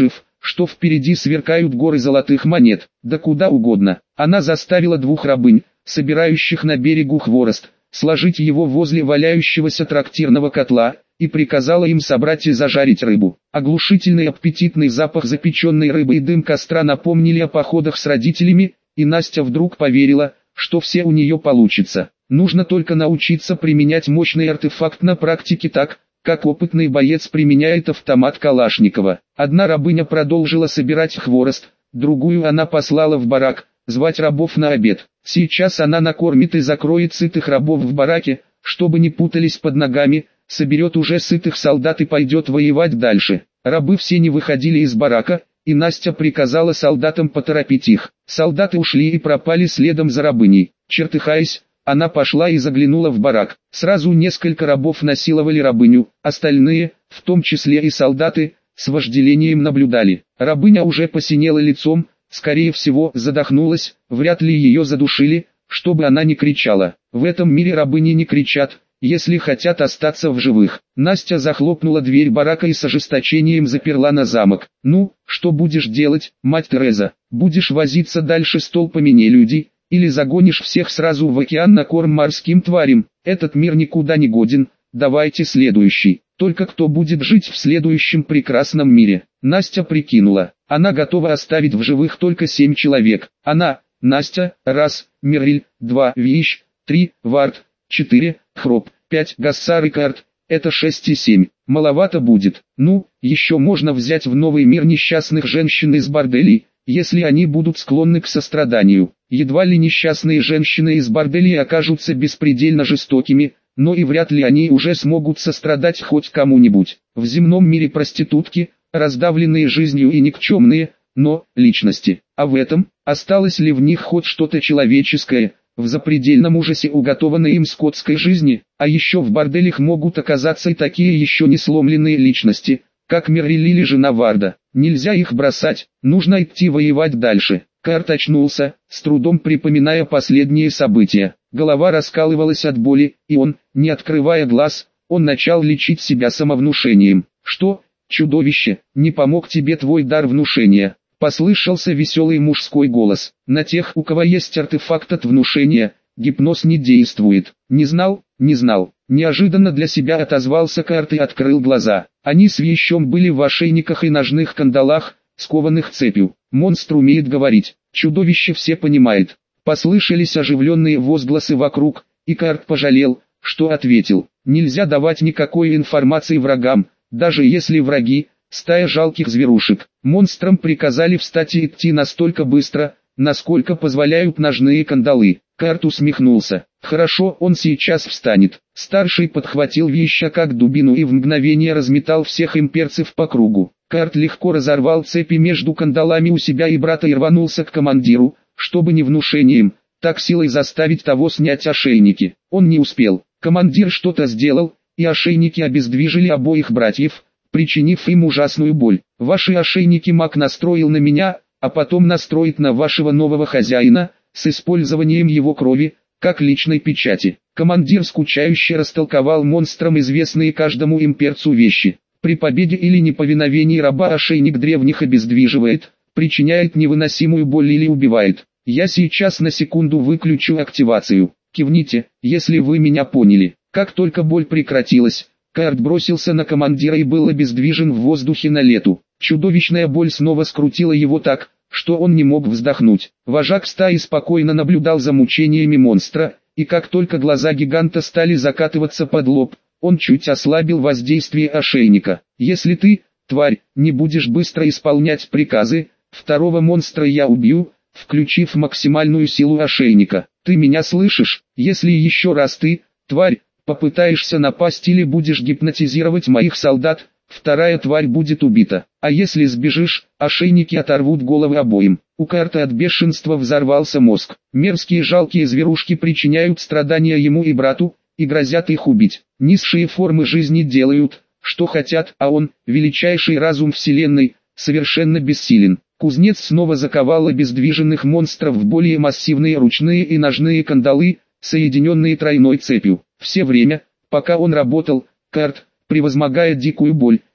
что впереди сверкают горы золотых монет, да куда угодно. Она заставила двух рабынь, собирающих на берегу хворост, сложить его возле валяющегося трактирного котла, и приказала им собрать и зажарить рыбу. Оглушительный аппетитный запах запеченной рыбы и дым костра напомнили о походах с родителями, и Настя вдруг поверила, что все у нее получится. Нужно только научиться применять мощный артефакт на практике так, как опытный боец применяет автомат Калашникова. Одна рабыня продолжила собирать хворост, другую она послала в барак, звать рабов на обед. Сейчас она накормит и закроет сытых рабов в бараке, чтобы не путались под ногами, соберет уже сытых солдат и пойдет воевать дальше. Рабы все не выходили из барака, и Настя приказала солдатам поторопить их. Солдаты ушли и пропали следом за рабыней. Чертыхаясь, она пошла и заглянула в барак. Сразу несколько рабов насиловали рабыню, остальные, в том числе и солдаты, с вожделением наблюдали. Рабыня уже посинела лицом, скорее всего задохнулась, вряд ли ее задушили, чтобы она не кричала. В этом мире рабыни не кричат, если хотят остаться в живых. Настя захлопнула дверь барака и с ожесточением заперла на замок. «Ну, что будешь делать, мать Тереза? Будешь возиться дальше с толпами нелюдей, или загонишь всех сразу в океан на корм морским тварям? Этот мир никуда не годен, давайте следующий. Только кто будет жить в следующем прекрасном мире?» Настя прикинула, она готова оставить в живых только 7 человек. Она, Настя, раз, Мириль, 2, Вещь, 3, Вард, 4, Хроп, 5, Гассар и Карт. Это 6 и 7. Маловато будет. Ну, еще можно взять в новый мир несчастных женщин из борделей, если они будут склонны к состраданию. Едва ли несчастные женщины из борделей окажутся беспредельно жестокими, но и вряд ли они уже смогут сострадать хоть кому-нибудь. В земном мире проститутки, раздавленные жизнью и никчемные, но личности. А в этом, осталось ли в них хоть что-то человеческое, в запредельном ужасе уготованной им скотской жизни? А еще в борделях могут оказаться и такие еще не сломленные личности, как Мириль или жена Варда. Нельзя их бросать, нужно идти воевать дальше. Карт очнулся, с трудом припоминая последние события. Голова раскалывалась от боли, и он, не открывая глаз, он начал лечить себя самовнушением. «Что, чудовище, не помог тебе твой дар внушения?» Послышался веселый мужской голос. «На тех, у кого есть артефакт от внушения, гипноз не действует». «Не знал, не знал». Неожиданно для себя отозвался Карт и открыл глаза. Они с Вещом были в ошейниках и ножных кандалах, скованных цепью. «Монстр умеет говорить, чудовище все понимает». Послышались оживленные возгласы вокруг, и Карт пожалел, что ответил. Нельзя давать никакой информации врагам, даже если враги – стая жалких зверушек. Монстрам приказали встать и идти настолько быстро, насколько позволяют ножные кандалы. Карт усмехнулся. Хорошо, он сейчас встанет. Старший подхватил Веща как дубину и в мгновение разметал всех имперцев по кругу. Карт легко разорвал цепи между кандалами у себя и брата и рванулся к командиру, чтобы не внушением, так силой заставить того снять ошейники. Он не успел. Командир что-то сделал, и ошейники обездвижили обоих братьев, причинив им ужасную боль. «Ваши ошейники маг настроил на меня, а потом настроит на вашего нового хозяина, с использованием его крови, как личной печати». Командир скучающе растолковал монстрам известные каждому имперцу вещи. При победе или неповиновении раба ошейник древних обездвиживает, причиняет невыносимую боль или убивает. Я сейчас на секунду выключу активацию. Кивните, если вы меня поняли. Как только боль прекратилась, Карт бросился на командира и был обездвижен в воздухе на лету. Чудовищная боль снова скрутила его так, что он не мог вздохнуть. Вожак стаи спокойно наблюдал за мучениями монстра, и как только глаза гиганта стали закатываться под лоб, он чуть ослабил воздействие ошейника. «Если ты, тварь, не будешь быстро исполнять приказы, второго монстра я убью, включив максимальную силу ошейника. Ты меня слышишь? Если еще раз ты, тварь, попытаешься напасть или будешь гипнотизировать моих солдат, вторая тварь будет убита. А если сбежишь, ошейники оторвут головы обоим». У Карта от бешенства взорвался мозг. Мерзкие жалкие зверушки причиняют страдания ему и брату, и грозят их убить. Низшие формы жизни делают, что хотят, а он, величайший разум вселенной, совершенно бессилен. Кузнец снова заковал обездвиженных монстров в более массивные ручные и ножные кандалы, соединенные тройной цепью. Все время, пока он работал, Карт, превозмогая дикую боль,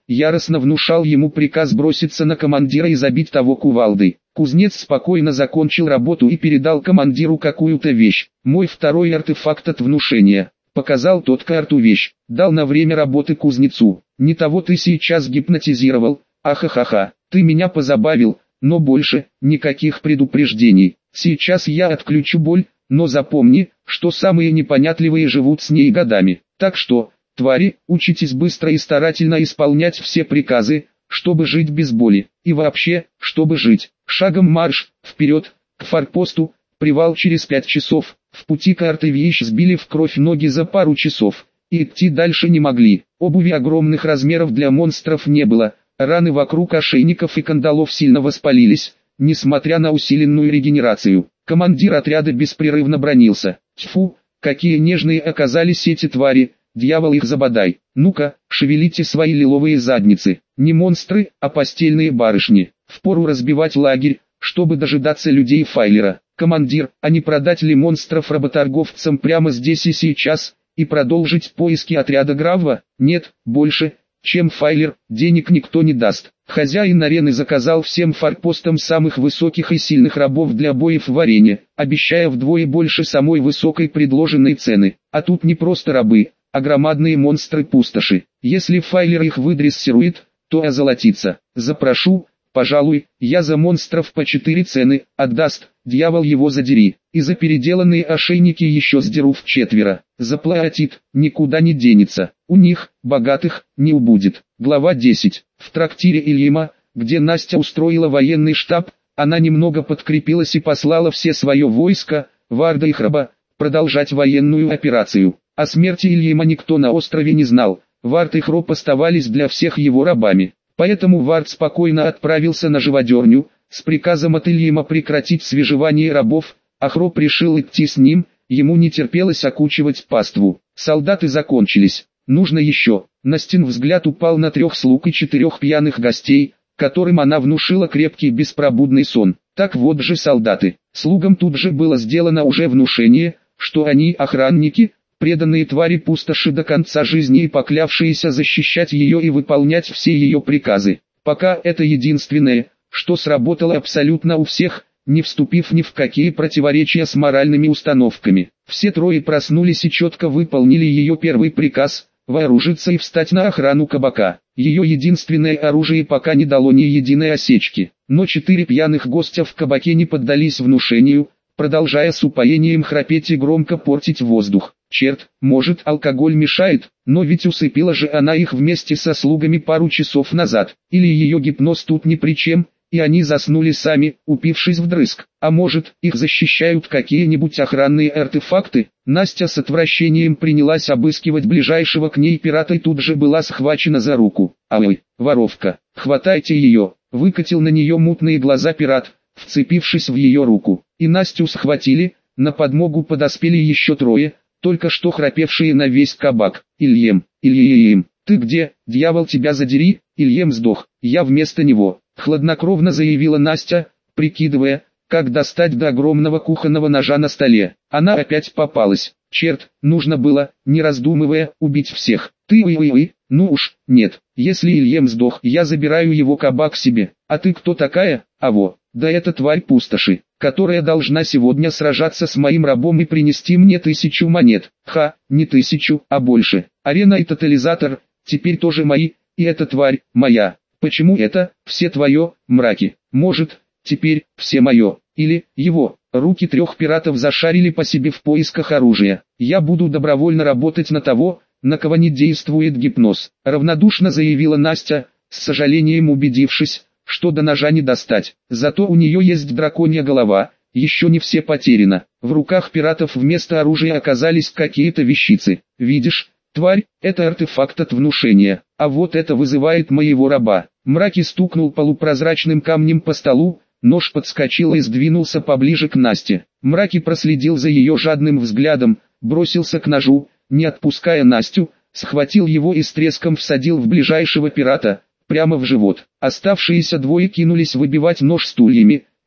яростно внушал ему приказ броситься на командира и забить того кувалдой. Кузнец спокойно закончил работу и передал командиру какую-то вещь. «Мой второй артефакт от внушения», — показал тот карту-вещь, дал на время работы кузнецу. «Не того ты сейчас гипнотизировал, ахахаха, ты меня позабавил, но больше никаких предупреждений. Сейчас я отключу боль, но запомни, что самые непонятливые живут с ней годами. Так что, твари, учитесь быстро и старательно исполнять все приказы, чтобы жить без боли. И вообще, чтобы жить. Шагом марш, вперед, к форпосту, привал через 5 часов». В пути карты-вещь сбили в кровь ноги за пару часов, и идти дальше не могли. Обуви огромных размеров для монстров не было, раны вокруг ошейников и кандалов сильно воспалились, несмотря на усиленную регенерацию. Командир отряда беспрерывно бранился. «Тьфу, какие нежные оказались эти твари, дьявол их забодай. Ну-ка, шевелите свои лиловые задницы. Не монстры, а постельные барышни. Впору разбивать лагерь, чтобы дожидаться людей Файлера. Командир, а не продать ли монстров работорговцам прямо здесь и сейчас, и продолжить поиски отряда Гравва? Нет, больше, чем Файлер, денег никто не даст». Хозяин арены заказал всем форпостам самых высоких и сильных рабов для боев в арене, обещая вдвое больше самой высокой предложенной цены. А тут не просто рабы, а громадные монстры-пустоши. Если Файлер их выдрессирует, то озолотится. «Запрошу, пожалуй, я за монстров по 4 цены, отдаст, дьявол его задери, и за переделанные ошейники еще сдеру в 4. Заплатит, никуда не денется, у них, богатых, не убудет». Глава 10. В трактире Ильима, где Настя устроила военный штаб, она немного подкрепилась и послала все свое войско, Варда и Храба, продолжать военную операцию. О смерти Ильима никто на острове не знал, Вард и Хроб оставались для всех его рабами. Поэтому Вард спокойно отправился на живодерню, с приказом от Ильима прекратить свежевание рабов, а Хроб решил идти с ним, ему не терпелось окучивать паству. Солдаты закончились, нужно еще. Настин взгляд упал на 3 слуг и 4 пьяных гостей, которым она внушила крепкий беспробудный сон. Так вот же солдаты. Слугам тут же было сделано уже внушение, что они охранники, преданные твари пустоши до конца жизни и поклявшиеся защищать ее и выполнять все ее приказы. Пока это единственное, что сработало абсолютно у всех, не вступив ни в какие противоречия с моральными установками. Все 3 проснулись и четко выполнили ее первый приказ – вооружиться и встать на охрану кабака. Ее единственное оружие пока не дало ни единой осечки. Но 4 пьяных гостя в кабаке не поддались внушению, продолжая с упоением храпеть и громко портить воздух. Черт, может, алкоголь мешает, но ведь усыпила же она их вместе со слугами пару часов назад. Или ее гипноз тут ни при чем, и они заснули сами, упившись вдрызг. А может, их защищают какие-нибудь охранные артефакты? Настя с отвращением принялась обыскивать ближайшего к ней пирата и тут же была схвачена за руку. «Ай, воровка, хватайте ее!» Выкатил на нее мутные глаза пират, вцепившись в ее руку. И Настю схватили, на подмогу подоспели еще 3, только что храпевшие на весь кабак. «Ильем, Ильем, ты где, дьявол тебя задери?» Ильем сдох, я вместо него. Хладнокровно заявила Настя, прикидывая, как достать до огромного кухонного ножа на столе. Она опять попалась. Черт, нужно было, не раздумывая, убить всех. Ты ну уж, нет. Если Ильем сдох, я забираю его кабак себе. А ты кто такая? Да это тварь пустоши, которая должна сегодня сражаться с моим рабом и принести мне 1000 монет. Ха, не 1000, а больше. Арена и тотализатор, теперь тоже мои, и эта тварь, моя. Почему это, все твое, мраки? Может, теперь, все мое, или, его. Руки 3 пиратов зашарили по себе в поисках оружия. Я буду добровольно работать на того, на кого не действует гипноз. Равнодушно заявила Настя, с сожалением убедившись, что до ножа не достать. Зато у нее есть драконья голова, еще не все потеряно. В руках пиратов вместо оружия оказались какие-то вещицы. Видишь, тварь, это артефакт от внушения, а вот это вызывает моего раба. Мраки стукнул полупрозрачным камнем по столу, нож подскочил и сдвинулся поближе к Насте. Мраки проследил за ее жадным взглядом, бросился к ножу, не отпуская Настю, схватил его и с треском всадил в ближайшего пирата, прямо в живот. Оставшиеся 2 кинулись выбивать нож стульями,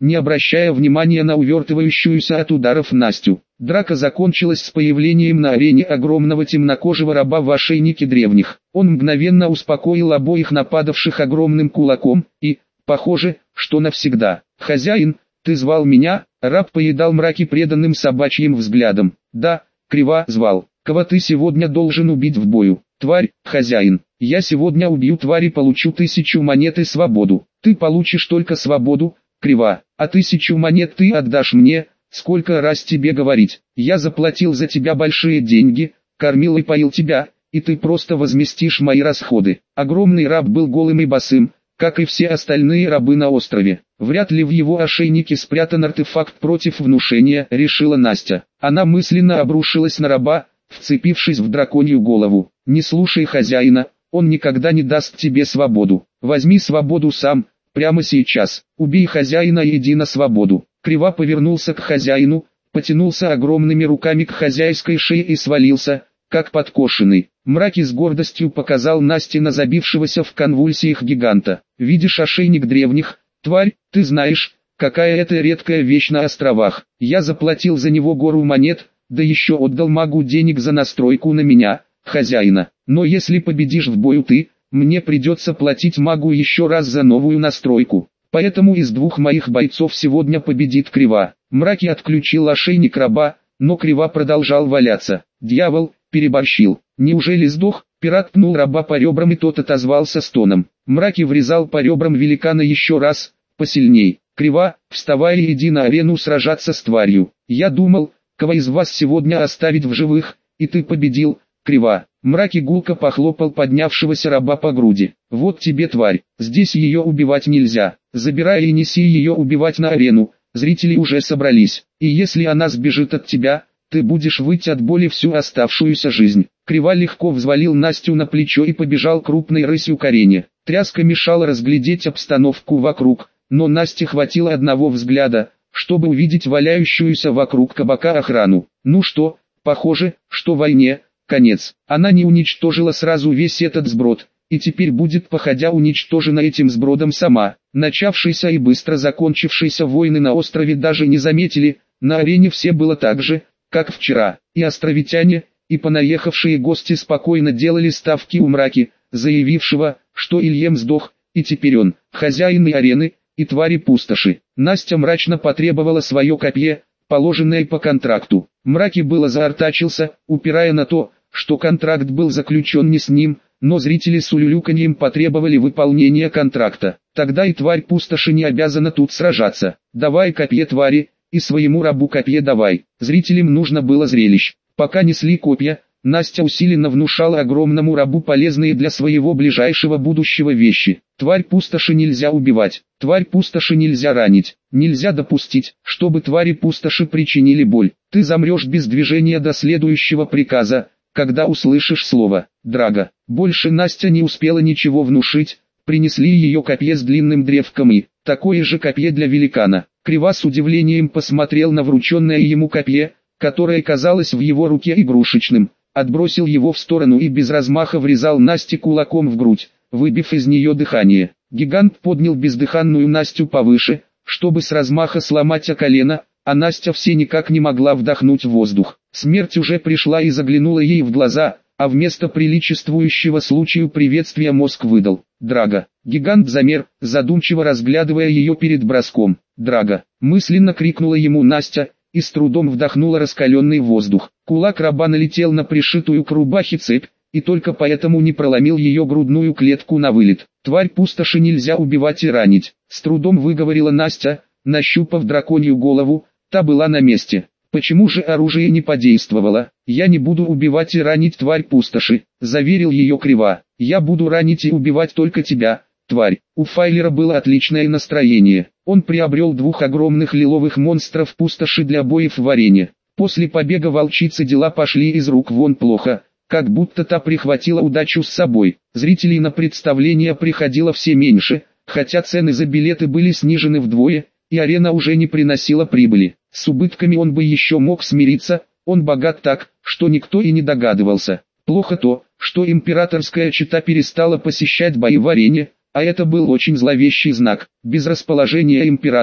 не обращая внимания на увертывающуюся от ударов Настю. Драка закончилась с появлением на арене огромного темнокожего раба в ошейнике древних. Он мгновенно успокоил обоих нападавших огромным кулаком и, похоже, что навсегда. «Хозяин, ты звал меня?» Раб поедал мраки преданным собачьим взглядом. «Да, криво звал. Кого ты сегодня должен убить в бою?» «Тварь, хозяин. Я сегодня убью тварь и получу 1000 монет и свободу». «Ты получишь только свободу, криво, а 1000 монет ты отдашь мне». «Сколько раз тебе говорить? Я заплатил за тебя большие деньги, кормил и поил тебя, и ты просто возместишь мои расходы». Огромный раб был голым и босым, как и все остальные рабы на острове. Вряд ли в его ошейнике спрятан артефакт против внушения, решила Настя. Она мысленно обрушилась на раба, вцепившись в драконью голову. «Не слушай хозяина, он никогда не даст тебе свободу. Возьми свободу сам, прямо сейчас. Убей хозяина и иди на свободу». Криво повернулся к хозяину, потянулся огромными руками к хозяйской шее и свалился, как подкошенный. Мраки с гордостью показал Насте на забившегося в конвульсиях гиганта. «Видишь ошейник древних, тварь, ты знаешь, какая это редкая вещь на островах. Я заплатил за него гору монет, да еще отдал магу денег за настройку на меня, хозяина. Но если победишь в бою ты, мне придется платить магу еще раз за новую настройку. Поэтому из 2 моих бойцов сегодня победит Криво». Мраки отключил ошейник раба, но Криво продолжал валяться. «Дьявол, переборщил. Неужели сдох?» Пират пнул раба по ребрам и тот отозвался стоном. Мраки врезал по ребрам великана еще раз, посильней. «Криво, вставай и иди на арену сражаться с тварью. Я думал, кого из вас сегодня оставить в живых, и ты победил, Криво». Мраки гулко похлопал поднявшегося раба по груди. «Вот тебе тварь, здесь ее убивать нельзя. Забирай и неси ее убивать на арену, зрители уже собрались. И если она сбежит от тебя, ты будешь выть от боли всю оставшуюся жизнь». Криво легко взвалил Настю на плечо и побежал крупной рысью к арене. Тряска мешала разглядеть обстановку вокруг, но Насте хватило одного взгляда, чтобы увидеть валяющуюся вокруг кабака охрану. Ну что, похоже, что войне конец. Она не уничтожила сразу весь этот сброд, и теперь будет походя уничтожена этим сбродом сама. Начавшиеся и быстро закончившиеся войны на острове даже не заметили, на арене все было так же, как вчера. И островитяне, и понаехавшие гости спокойно делали ставки у Мраки, заявившего, что Ильем сдох, и теперь он, хозяин и арены, и твари пустоши. Настя мрачно потребовала свое копье, положенное по контракту. Мраки было заортачился, упирая на то, что контракт был заключен не с ним, но зрители с улюлюканьем потребовали выполнения контракта. Тогда и тварь пустоши не обязана тут сражаться. «Давай копье твари, и своему рабу копье давай». Зрителям нужно было зрелищ. Пока несли копья, Настя усиленно внушала огромному рабу полезные для своего ближайшего будущего вещи. Тварь пустоши нельзя убивать, тварь пустоши нельзя ранить, нельзя допустить, чтобы твари пустоши причинили боль. Ты замрешь без движения до следующего приказа, когда услышишь слово «Драга». Больше Настя не успела ничего внушить, принесли ее копье с длинным древком и такое же копье для великана. Криво с удивлением посмотрел на врученное ему копье, которое казалось в его руке игрушечным, отбросил его в сторону и без размаха врезал Насте кулаком в грудь, выбив из нее дыхание. Гигант поднял бездыханную Настю повыше, чтобы с размаха сломать о колено, а Настя все никак не могла вдохнуть воздух. Смерть уже пришла и заглянула ей в глаза, а вместо приличествующего случаю приветствия мозг выдал «Драга». Гигант замер, задумчиво разглядывая ее перед броском. «Драга!» мысленно крикнула ему Настя, и с трудом вдохнула раскаленный воздух. Кулак раба налетел на пришитую к рубахе цепь, и только поэтому не проломил ее грудную клетку на вылет. «Тварь пустоши нельзя убивать и ранить», с трудом выговорила Настя, нащупав драконью голову, та была на месте. «Почему же оружие не подействовало?» «Я не буду убивать и ранить тварь пустоши», заверил ее Криво. «Я буду ранить и убивать только тебя, тварь». У Файлера было отличное настроение. Он приобрел 2 огромных лиловых монстров пустоши для боев в арене. После побега волчицы дела пошли из рук вон плохо, как будто та прихватила удачу с собой. Зрителей на представление приходило все меньше, хотя цены за билеты были снижены вдвое, и арена уже не приносила прибыли. С убытками он бы еще мог смириться, он богат так, что никто и не догадывался. Плохо то, что императорская чета перестала посещать бои в арене, а это был очень зловещий знак. Без расположения императора,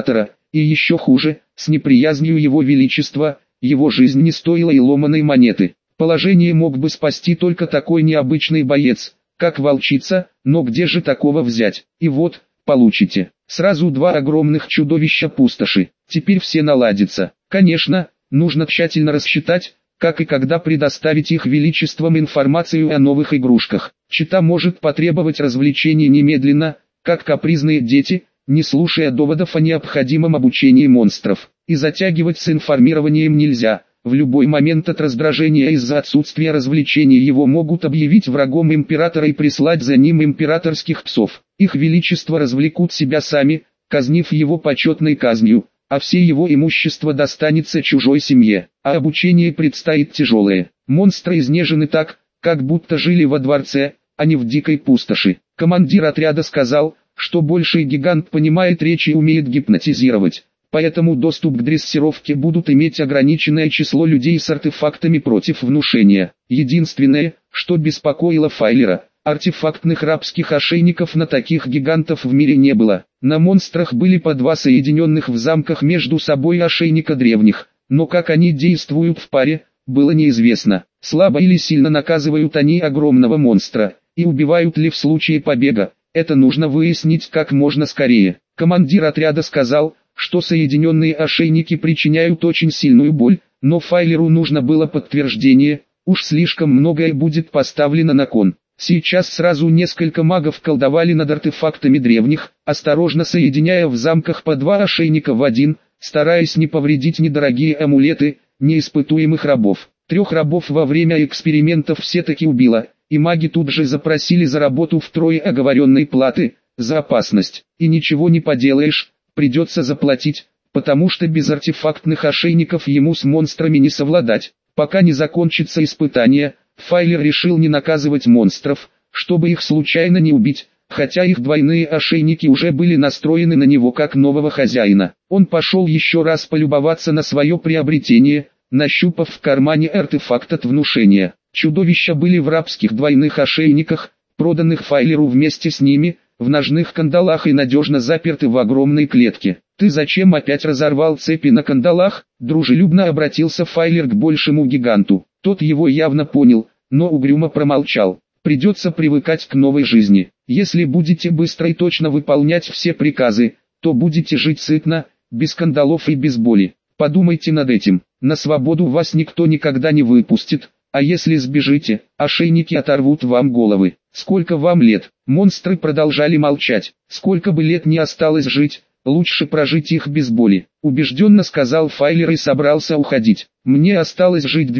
и еще хуже, с неприязнью его величества, его жизнь не стоила и ломаной монеты. Положение мог бы спасти только такой необычный боец, как волчица, но где же такого взять? И вот, получите. Сразу два огромных чудовища пустоши. Теперь все наладится. Конечно, нужно тщательно рассчитать, как и когда предоставить их величествам информацию о новых игрушках. Чита может потребовать развлечений немедленно, как капризные дети, не слушая доводов о необходимом обучении монстров. И затягивать с информированием нельзя. В любой момент от раздражения из-за отсутствия развлечений его могут объявить врагом императора и прислать за ним императорских псов. Их величество развлекут себя сами, казнив его почетной казнью, а все его имущество достанется чужой семье. А обучение предстоит тяжелое. Монстры изнежены так, как будто жили во дворце, а не в дикой пустоши. Командир отряда сказал, что больший гигант понимает речь и умеет гипнотизировать. Поэтому доступ к дрессировке будут иметь ограниченное число людей с артефактами против внушения. Единственное, что беспокоило Файлера, артефактных рабских ошейников на таких гигантов в мире не было. На монстрах были по два соединенных в замках между собой ошейника древних, но как они действуют в паре, было неизвестно. Слабо или сильно наказывают они огромного монстра, и убивают ли в случае побега, это нужно выяснить как можно скорее. Командир отряда сказал, что соединенные ошейники причиняют очень сильную боль, но Файлеру нужно было подтверждение, уж слишком многое будет поставлено на кон. Сейчас сразу несколько магов колдовали над артефактами древних, осторожно соединяя в замках по два ошейника в один, стараясь не повредить недорогие амулеты, неиспытуемых рабов. 3 рабов во время экспериментов все-таки убило, и маги тут же запросили за работу втрое оговоренной платы, за опасность. И ничего не поделаешь, придется заплатить, потому что без артефактных ошейников ему с монстрами не совладать. Пока не закончится испытание, Файлер решил не наказывать монстров, чтобы их случайно не убить, хотя их двойные ошейники уже были настроены на него как нового хозяина. Он пошел еще раз полюбоваться на свое приобретение, нащупав в кармане артефакт от внушения. Чудовища были в рабских двойных ошейниках, проданных Файлеру вместе с ними, в ножных кандалах и надежно заперты в огромной клетке. «Ты зачем опять разорвал цепи на кандалах?» – дружелюбно обратился Файлер к большему гиганту. Тот его явно понял, но угрюмо промолчал. «Придется привыкать к новой жизни. Если будете быстро и точно выполнять все приказы, то будете жить сытно, без кандалов и без боли. Подумайте над этим. На свободу вас никто никогда не выпустит, а если сбежите, ошейники оторвут вам головы. Сколько вам лет?» Монстры продолжали молчать. «Сколько бы лет ни осталось жить, лучше прожить их без боли», убежденно сказал Файлер и собрался уходить. «Мне осталось жить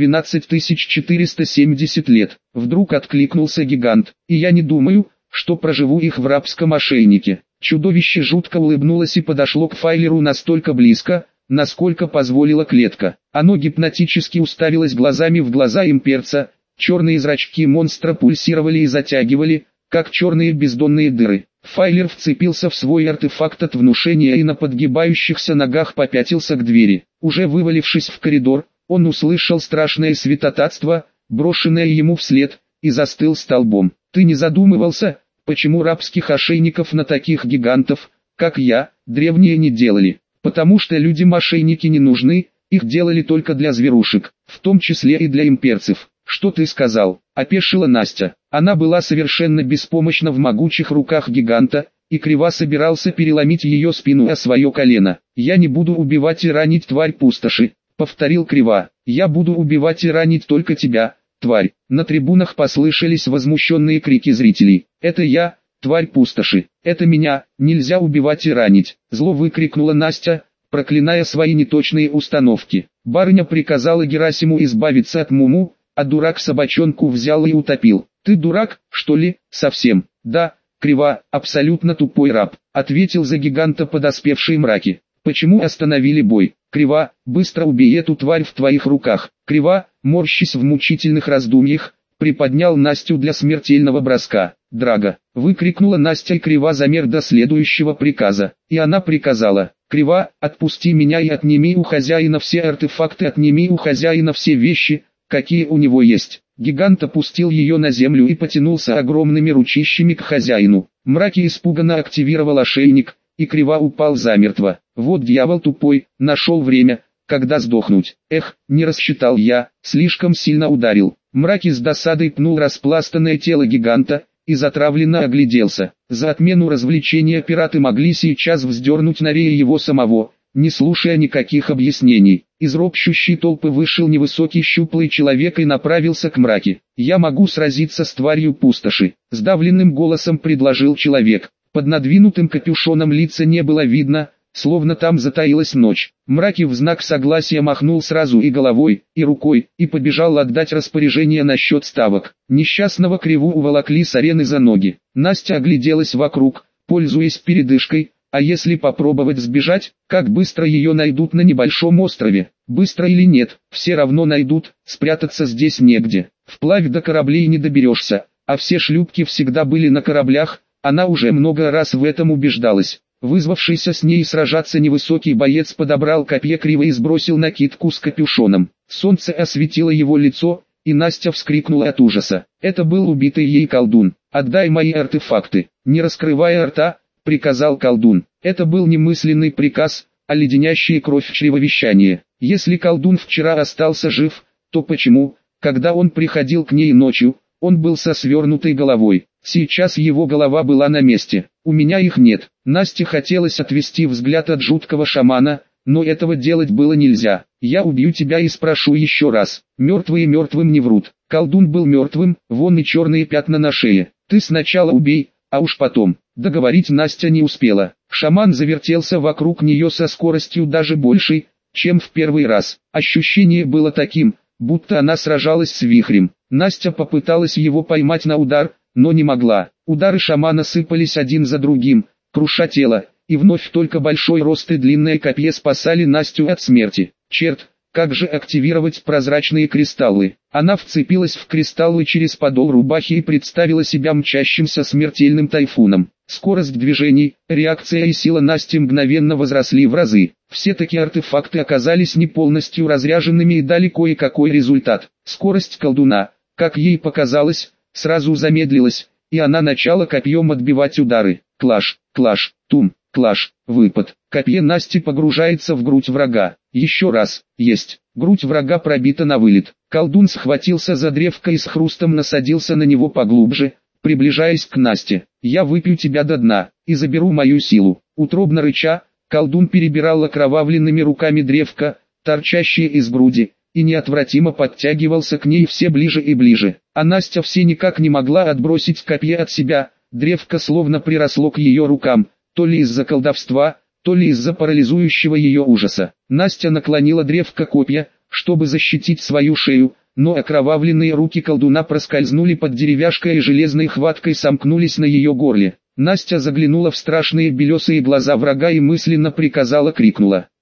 12470 лет», вдруг откликнулся гигант, «и я не думаю, что проживу их в рабском ошейнике». Чудовище жутко улыбнулось и подошло к Файлеру настолько близко, насколько позволила клетка. Оно гипнотически уставилось глазами в глаза имперца, черные зрачки монстра пульсировали и затягивали, как черные бездонные дыры. Файлер вцепился в свой артефакт от внушения и на подгибающихся ногах попятился к двери. Уже вывалившись в коридор, он услышал страшное святотатство, брошенное ему вслед, и застыл столбом. «Ты не задумывался, почему рабских ошейников на таких гигантов, как я, древние не делали? Потому что людям ошейники не нужны, их делали только для зверушек, в том числе и для имперцев». «Что ты сказал?» – опешила Настя. Она была совершенно беспомощна в могучих руках гиганта, и Крива собирался переломить ее спину о свое колено. «Я не буду убивать и ранить тварь пустоши», – повторил Крива. «Я буду убивать и ранить только тебя, тварь». На трибунах послышались возмущенные крики зрителей. «Это я, тварь пустоши, это меня, нельзя убивать и ранить», – зло выкрикнула Настя, проклиная свои неточные установки. Барыня приказала Герасиму избавиться от Муму, а дурак собачонку взял и утопил. «Ты дурак, что ли, совсем?» «Да, Крива, абсолютно тупой раб», — ответил за гиганта подоспевший Мраки. «Почему остановили бой?» «Крива, быстро убей эту тварь в твоих руках». Крива, морщась в мучительных раздумьях, приподнял Настю для смертельного броска. «Драга!» — выкрикнула Настя, и Крива замер до следующего приказа. И она приказала: «Крива, отпусти меня и отними у хозяина все артефакты, отними у хозяина все вещи, какие у него есть». Гигант опустил ее на землю и потянулся огромными ручищами к хозяину. Мраки испуганно активировал ошейник, и Крива упал замертво. Вот дьявол тупой, нашел время, когда сдохнуть. Эх, не рассчитал я, слишком сильно ударил. Мраки с досадой пнул распластанное тело гиганта и затравленно огляделся. За отмену развлечения пираты могли сейчас вздернуть на рее его самого, не слушая никаких объяснений. Из ропщущей толпы вышел невысокий щуплый человек и направился к Мраке. «Я могу сразиться с тварью пустоши», — сдавленным голосом предложил человек. Под надвинутым капюшоном лица не было видно, словно там затаилась ночь. Мраки в знак согласия махнул сразу и головой, и рукой, и побежал отдать распоряжение насчет ставок. Несчастного Криву уволокли с арены за ноги. Настя огляделась вокруг, пользуясь передышкой. А если попробовать сбежать, как быстро ее найдут на небольшом острове? Быстро или нет, все равно найдут, спрятаться здесь негде. Вплавь до кораблей не доберешься, а все шлюпки всегда были на кораблях, она уже много раз в этом убеждалась. Вызвавшийся с ней сражаться невысокий боец подобрал копье Криво и сбросил накидку с капюшоном. Солнце осветило его лицо, и Настя вскрикнула от ужаса. Это был убитый ей колдун. «Отдай мои артефакты», не раскрывая рта, приказал колдун. Это был не мысленный приказ, а леденящее кровь чревовещание. Если колдун вчера остался жив, то почему, когда он приходил к ней ночью, он был со свернутой головой? Сейчас его голова была на месте. У меня их нет. Насте хотелось отвести взгляд от жуткого шамана, но этого делать было нельзя. Я убью тебя и спрошу еще раз. Мертвые мертвым не врут. Колдун был мертвым, вон и черные пятна на шее. Ты сначала убей, а уж потом. Договорить Настя не успела. Шаман завертелся вокруг нее со скоростью даже большей, чем в первый раз. Ощущение было таким, будто она сражалась с вихрем. Настя попыталась его поймать на удар, но не могла. Удары шамана сыпались один за другим, круша тело, и вновь только большой рост и длинное копье спасали Настю от смерти. Черт, как же активировать прозрачные кристаллы? Она вцепилась в кристаллы через подол рубахи и представила себя мчащимся смертельным тайфуном. Скорость движений, реакция и сила Насти мгновенно возросли в разы. Все такие артефакты оказались не полностью разряженными и дали кое-какой результат. Скорость колдуна, как ей показалось, сразу замедлилась, и она начала копьем отбивать удары. Клаш, клаш, тум, клаш, выпад. Копье Насти погружается в грудь врага. Еще раз, есть. Грудь врага пробита на вылет. Колдун схватился за древко и с хрустом насадился на него поглубже, приближаясь к Насте. «Я выпью тебя до дна, и заберу мою силу». Утробно рыча, колдун перебирал окровавленными руками древко, торчащее из груди, и неотвратимо подтягивался к ней все ближе и ближе. А Настя все никак не могла отбросить копье от себя, древко словно приросло к ее рукам, то ли из-за колдовства, то ли из-за парализующего ее ужаса. Настя наклонила древко копья, чтобы защитить свою шею, но окровавленные руки колдуна проскользнули под деревяшкой и железной хваткой сомкнулись на ее горле. Настя заглянула в страшные белесые глаза врага и мысленно крикнула: